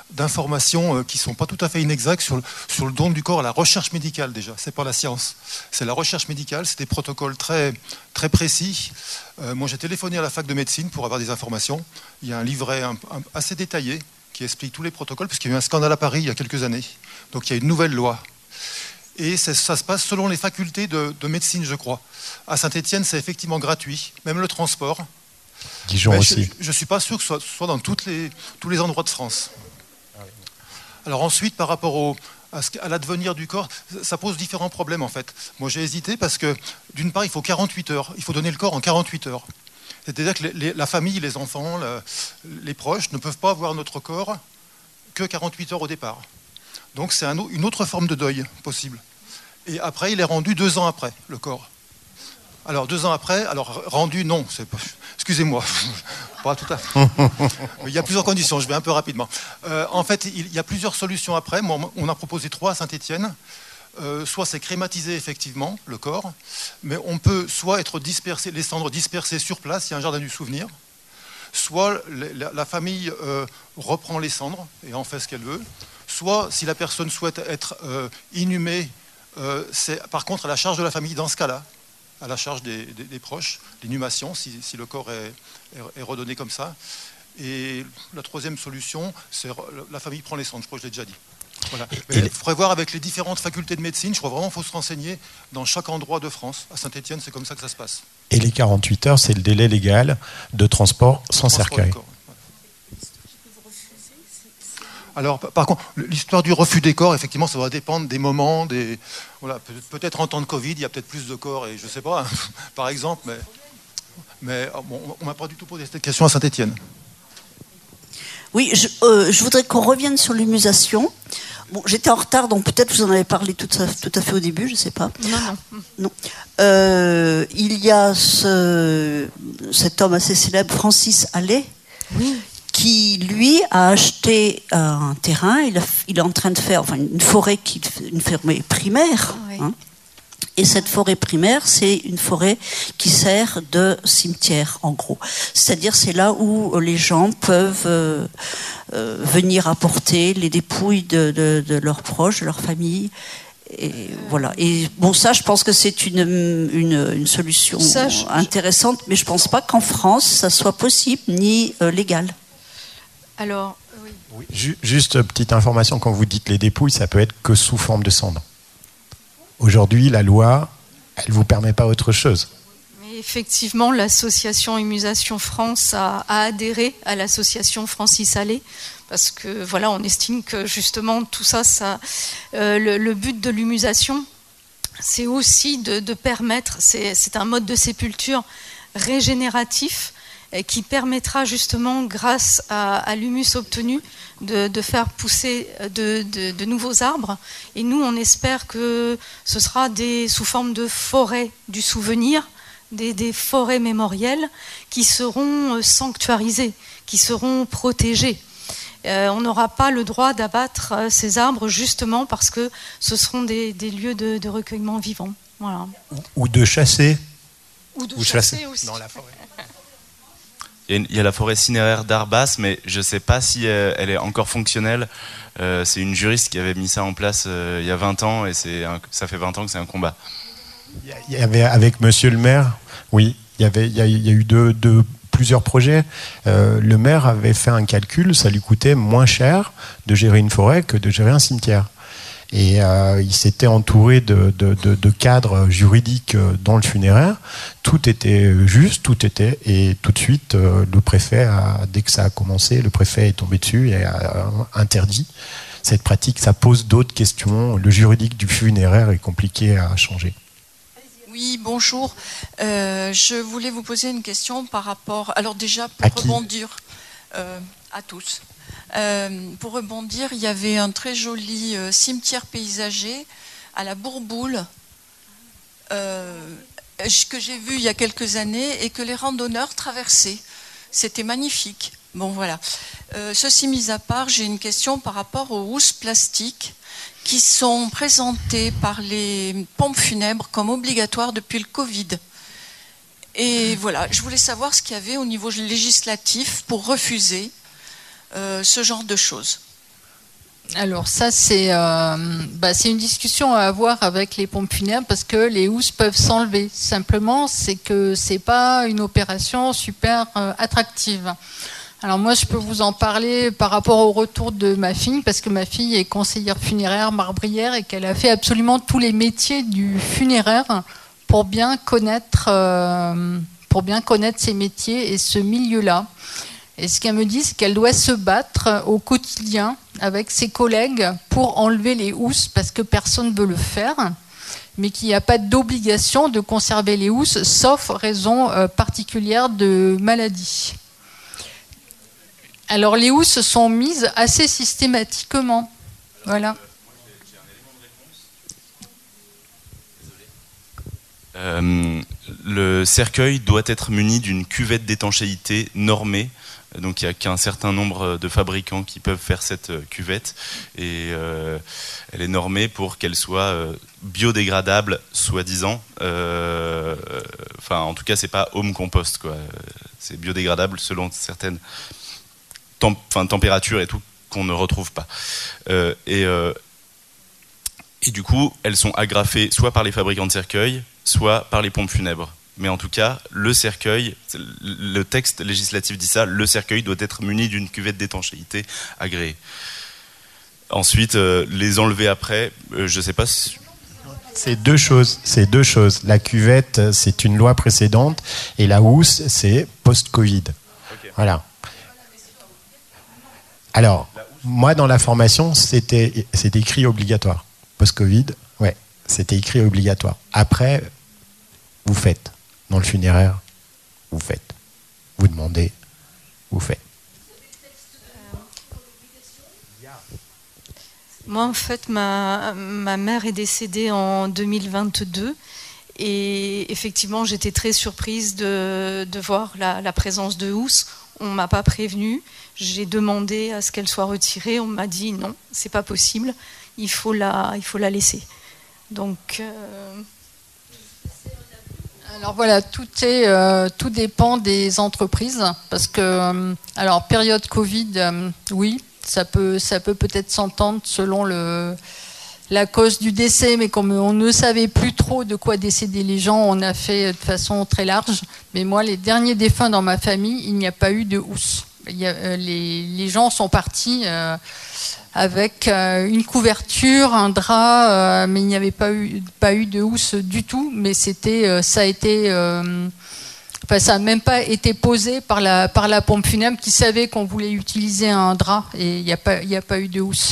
Speaker 9: d'informations qui ne sont pas tout à fait inexactes sur le, sur le don du corps à la recherche médicale déjà. Ce n'est pas la science, c'est la recherche médicale, c'est des protocoles très, très précis. Euh, moi j'ai téléphoné à la fac de médecine pour avoir des informations. Il y a un livret un, un, assez détaillé qui explique tous les protocoles, puisqu'il y a eu un scandale à Paris il y a quelques années. Donc il y a une nouvelle loi. Et ça, ça se passe selon les facultés de, de médecine, je crois. À Saint-Étienne, c'est effectivement gratuit, même le transport.
Speaker 3: Dijon
Speaker 9: Mais
Speaker 3: aussi.
Speaker 9: Je ne suis pas sûr que ce soit, soit dans toutes les, tous les endroits de France. Alors ensuite, par rapport au, à, ce, à l'advenir du corps, ça pose différents problèmes en fait. Moi j'ai hésité parce que d'une part, il faut quarante-huit heures. Il faut donner le corps en quarante-huit heures. C'est-à-dire que les, les, la famille, les enfants, la, les proches ne peuvent pas avoir notre corps que quarante-huit heures au départ. Donc c'est un, une autre forme de deuil possible. Et après, il est rendu deux ans après, le corps. Alors deux ans après, alors rendu, non, c'est pas, excusez-moi, pas tout à fait. Il y a plusieurs conditions, je vais un peu rapidement. Euh, en fait, il y a plusieurs solutions après. Moi, on a proposé trois à Saint-Étienne. Euh, soit c'est crématiser effectivement le corps, mais on peut soit être dispersé, les cendres dispersées sur place, il y a un jardin du souvenir, soit la, la famille euh, reprend les cendres et en fait ce qu'elle veut, soit si la personne souhaite être euh, inhumée, euh, c'est par contre à la charge de la famille dans ce cas-là, à la charge des, des, des proches, l'inhumation si, si le corps est, est, est redonné comme ça. Et la troisième solution, c'est la famille prend les cendres, je crois que je l'ai déjà dit. Voilà. Il faudrait voir avec les différentes facultés de médecine, je crois vraiment qu'il faut se renseigner dans chaque endroit de France. À Saint-Étienne, c'est comme ça que ça se passe.
Speaker 3: Et les quarante-huit heures, c'est le délai légal de transport sans cercueil.
Speaker 9: Alors, par contre, l'histoire du refus des corps, effectivement, ça va dépendre des moments, des voilà, peut-être en temps de Covid, il y a peut-être plus de corps, et je ne sais pas, hein, par exemple, mais, mais bon, on ne m'a pas du tout posé cette question à Saint-Étienne.
Speaker 10: Oui, je, euh, je voudrais qu'on revienne sur l'humusation. Bon, j'étais en retard, donc peut-être vous en avez parlé tout à, tout à fait au début, je ne sais pas.
Speaker 4: Non, non.
Speaker 10: non. Euh, il y a ce, cet homme assez célèbre, Francis Allais, oui. qui, lui, a acheté un terrain. Il, a, il est en train de faire enfin, une forêt, qui, une forêt primaire. Ah, oui. hein, Et cette forêt primaire, c'est une forêt qui sert de cimetière, en gros. C'est-à-dire, c'est là où les gens peuvent euh, euh, venir apporter les dépouilles de, de, de leurs proches, de leur famille. Et voilà. Et bon, ça, je pense que c'est une, une, une solution ça, je... intéressante, mais je ne pense pas qu'en France, ça soit possible ni euh, légal.
Speaker 4: Alors, oui.
Speaker 3: oui. Juste petite information, quand vous dites les dépouilles, ça peut être que sous forme de cendre. Aujourd'hui, la loi, elle ne vous permet pas autre chose.
Speaker 4: Mais effectivement, l'association Humusation France a, a adhéré à l'association Francis Allais, parce que voilà, on estime que justement tout ça, ça euh, le, le but de l'humusation, c'est aussi de, de permettre, c'est, c'est un mode de sépulture régénératif qui permettra justement, grâce à, à l'humus obtenu, de, de faire pousser de, de, de nouveaux arbres. Et nous, on espère que ce sera des, sous forme de forêts du souvenir, des, des forêts mémorielles qui seront sanctuarisées, qui seront protégées. Euh, on n'aura pas le droit d'abattre ces arbres justement parce que ce seront des, des lieux de, de recueillement vivant. Voilà.
Speaker 3: Ou, ou de chasser.
Speaker 4: Ou de
Speaker 3: ou
Speaker 4: chasser, chasser
Speaker 3: aussi. Dans la forêt.
Speaker 6: Il y a la forêt cinéraire d'Arbas, mais je ne sais pas si elle est encore fonctionnelle. Euh, c'est une juriste qui avait mis ça en place euh, il y a vingt ans, et c'est un, ça fait vingt ans que c'est un combat.
Speaker 3: Il y avait, avec monsieur le maire, oui, il y, avait, il y a, il y a eu deux, deux, plusieurs projets. Euh, le maire avait fait un calcul, ça lui coûtait moins cher de gérer une forêt que de gérer un cimetière. Et euh, il s'était entouré de, de, de, de cadres juridiques dans le funéraire. Tout était juste, tout était. Et tout de suite, euh, le préfet, a, dès que ça a commencé, le préfet est tombé dessus et a interdit cette pratique. Ça pose d'autres questions. Le juridique du funéraire est compliqué à changer.
Speaker 11: Oui, bonjour. Euh, je voulais vous poser une question par rapport... Alors déjà, pour rebondir euh, à tous... Euh, pour rebondir, il y avait un très joli euh, cimetière paysager à la Bourboule euh, que j'ai vu il y a quelques années et que les randonneurs traversaient. C'était magnifique. Bon, voilà. Euh, ceci mis à part, j'ai une question par rapport aux housses plastiques qui sont présentées par les pompes funèbres comme obligatoires depuis le Covid. Et voilà, je voulais savoir ce qu'il y avait au niveau législatif pour refuser Euh, ce genre de choses.
Speaker 2: Alors ça, c'est euh, bah, c'est une discussion à avoir avec les pompes funèbres parce que les housses peuvent s'enlever. Simplement, c'est que c'est pas une opération super euh, attractive. Alors moi, je peux vous en parler par rapport au retour de ma fille, parce que ma fille est conseillère funéraire marbrière et qu'elle a fait absolument tous les métiers du funéraire pour bien connaître, euh, pour bien connaître ces métiers et ce milieu-là. Et ce qu'elle me dit, c'est qu'elle doit se battre au quotidien avec ses collègues pour enlever les housses parce que personne ne veut le faire, mais qu'il n'y a pas d'obligation de conserver les housses, sauf raison euh, particulière de maladie. Alors les housses sont mises assez systématiquement. Voilà.
Speaker 6: Euh, le cercueil doit être muni d'une cuvette d'étanchéité normée. Donc il n'y a qu'un certain nombre de fabricants qui peuvent faire cette cuvette et euh, elle est normée pour qu'elle soit euh, biodégradable, soi-disant. Euh, enfin, en tout cas, c'est pas home compost, quoi. C'est biodégradable selon certaines temp- enfin, températures et tout qu'on ne retrouve pas. Euh, et, euh, et du coup, elles sont agrafées soit par les fabricants de cercueils, soit par les pompes funèbres. Mais en tout cas, le cercueil, le texte législatif dit ça, le cercueil doit être muni d'une cuvette d'étanchéité agréée. Ensuite, euh, les enlever après, euh, je ne sais pas si...
Speaker 3: C'est deux choses, c'est deux choses. La cuvette, c'est une loi précédente, et la housse, c'est post-Covid. Okay. Voilà. Alors, moi, dans la formation, c'était, c'était écrit obligatoire. Post-Covid, ouais, c'était écrit obligatoire. Après, vous faites. Dans le funéraire, vous faites. Vous demandez, vous faites.
Speaker 4: Moi, en fait, ma, ma mère est décédée en deux mille vingt-deux et effectivement, j'étais très surprise de, de voir la, la présence de housses. On ne m'a pas prévenue. J'ai demandé à ce qu'elle soit retirée. On m'a dit non, c'est pas possible. Il faut la, il faut la laisser. Donc... Euh
Speaker 2: Alors voilà, tout, est, euh, tout dépend des entreprises, parce que, euh, alors période Covid, euh, oui, ça peut, ça peut peut-être s'entendre selon le, la cause du décès, mais comme on ne savait plus trop de quoi décéder les gens, on a fait de façon très large. Mais moi, les derniers défunts dans ma famille, il n'y a pas eu de housse. Il y a, euh, les, les gens sont partis euh, avec euh, une couverture, un drap, euh, mais il n'y avait pas eu, pas eu de housse du tout. Mais c'était, euh, ça a été, euh, enfin, ça n'a même pas été posé par la, par la pompe funèbre qui savait qu'on voulait utiliser un drap et il n'y a pas, il n'y a pas eu de housse.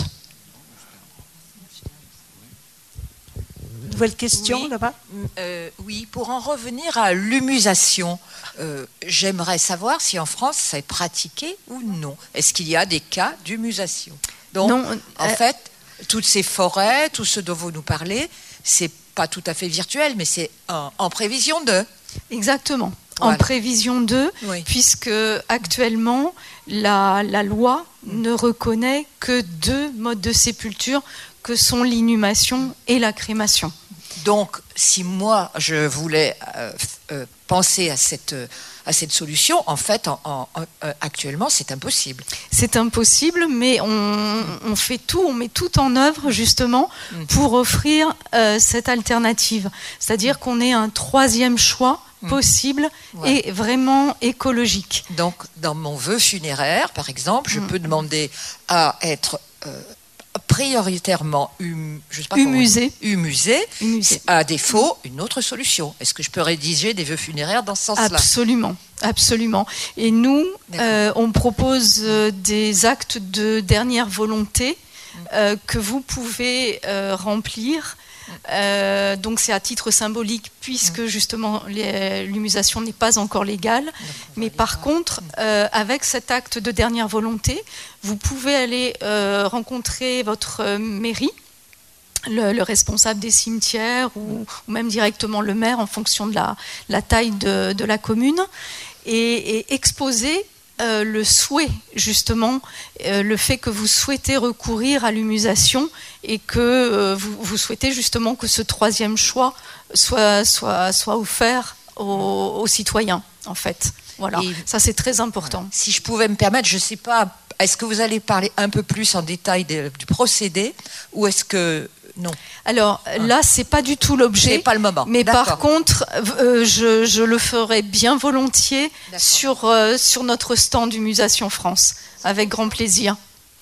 Speaker 1: Nouvelle question
Speaker 12: oui,
Speaker 1: là-bas
Speaker 12: euh, Oui, pour en revenir à l'humusation, euh, j'aimerais savoir si en France c'est pratiqué ou non. Est-ce qu'il y a des cas d'humusation? Donc, non, euh, en fait, toutes ces forêts, tout ce dont vous nous parlez, c'est pas tout à fait virtuel, mais c'est en, en prévision de.
Speaker 4: Exactement. Voilà. En prévision de, oui. Puisque actuellement, la, la loi mmh. ne reconnaît que deux modes de sépulture, que sont l'inhumation et la crémation.
Speaker 12: Donc, si moi, je voulais euh, euh, penser à cette, à cette solution, en fait, en, en, en, actuellement, c'est impossible.
Speaker 4: C'est impossible, mais on, on fait tout, on met tout en œuvre, justement, mmh. pour offrir euh, cette alternative. C'est-à-dire qu'on ait un troisième choix possible ouais. et vraiment écologique.
Speaker 12: Donc, dans mon vœu funéraire, par exemple, je mmh. peux demander à être... Euh, prioritairement hum, je sais pas
Speaker 4: humusé.
Speaker 12: humusé, humusé. À défaut, une autre solution. Est-ce que je peux rédiger des vœux funéraires dans ce sens-là?
Speaker 4: Absolument, absolument. Et nous, euh, on propose euh, des actes de dernière volonté euh, que vous pouvez euh, remplir. Euh, donc c'est à titre symbolique puisque justement les, l'humusation n'est pas encore légale, mais par contre euh, avec cet acte de dernière volonté vous pouvez aller euh, rencontrer votre euh, mairie, le, le responsable des cimetières ou, ou même directement le maire en fonction de la, la taille de, de la commune et, et exposer Euh, le souhait, justement, euh, le fait que vous souhaitez recourir à l'humusation et que euh, vous, vous souhaitez justement que ce troisième choix soit, soit, soit offert aux, aux citoyens, en fait. Voilà, et ça c'est très important.
Speaker 12: Voilà. Si je pouvais me permettre, je ne sais pas est-ce que vous allez parler un peu plus en détail de, du procédé ou est-ce que non?
Speaker 4: Alors là, c'est pas du tout l'objet.
Speaker 12: C'est pas le moment.
Speaker 4: Mais par contre, euh, je, je le ferai bien volontiers sur, euh, sur notre stand du Musation France, avec grand plaisir.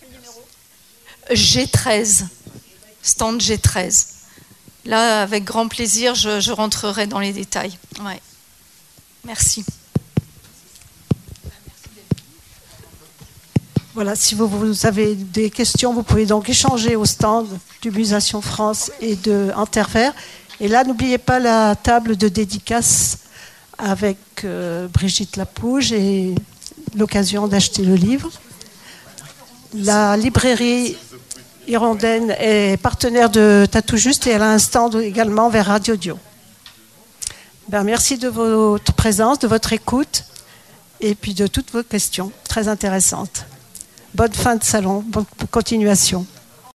Speaker 4: G treize, stand G treize. Là, avec grand plaisir, je, je rentrerai dans les détails. Ouais. Merci.
Speaker 1: Voilà, si vous, vous avez des questions, vous pouvez donc échanger au stand du Musation France et de Intervers. Et là, n'oubliez pas la table de dédicace avec euh, Brigitte Lapouge et l'occasion d'acheter le livre. La librairie Hirondelle est partenaire de Tatou Juste et elle a un stand également vers Radio Dio. Ben, merci de votre présence, de votre écoute et puis de toutes vos questions très intéressantes. Bonne fin de salon, bonne continuation.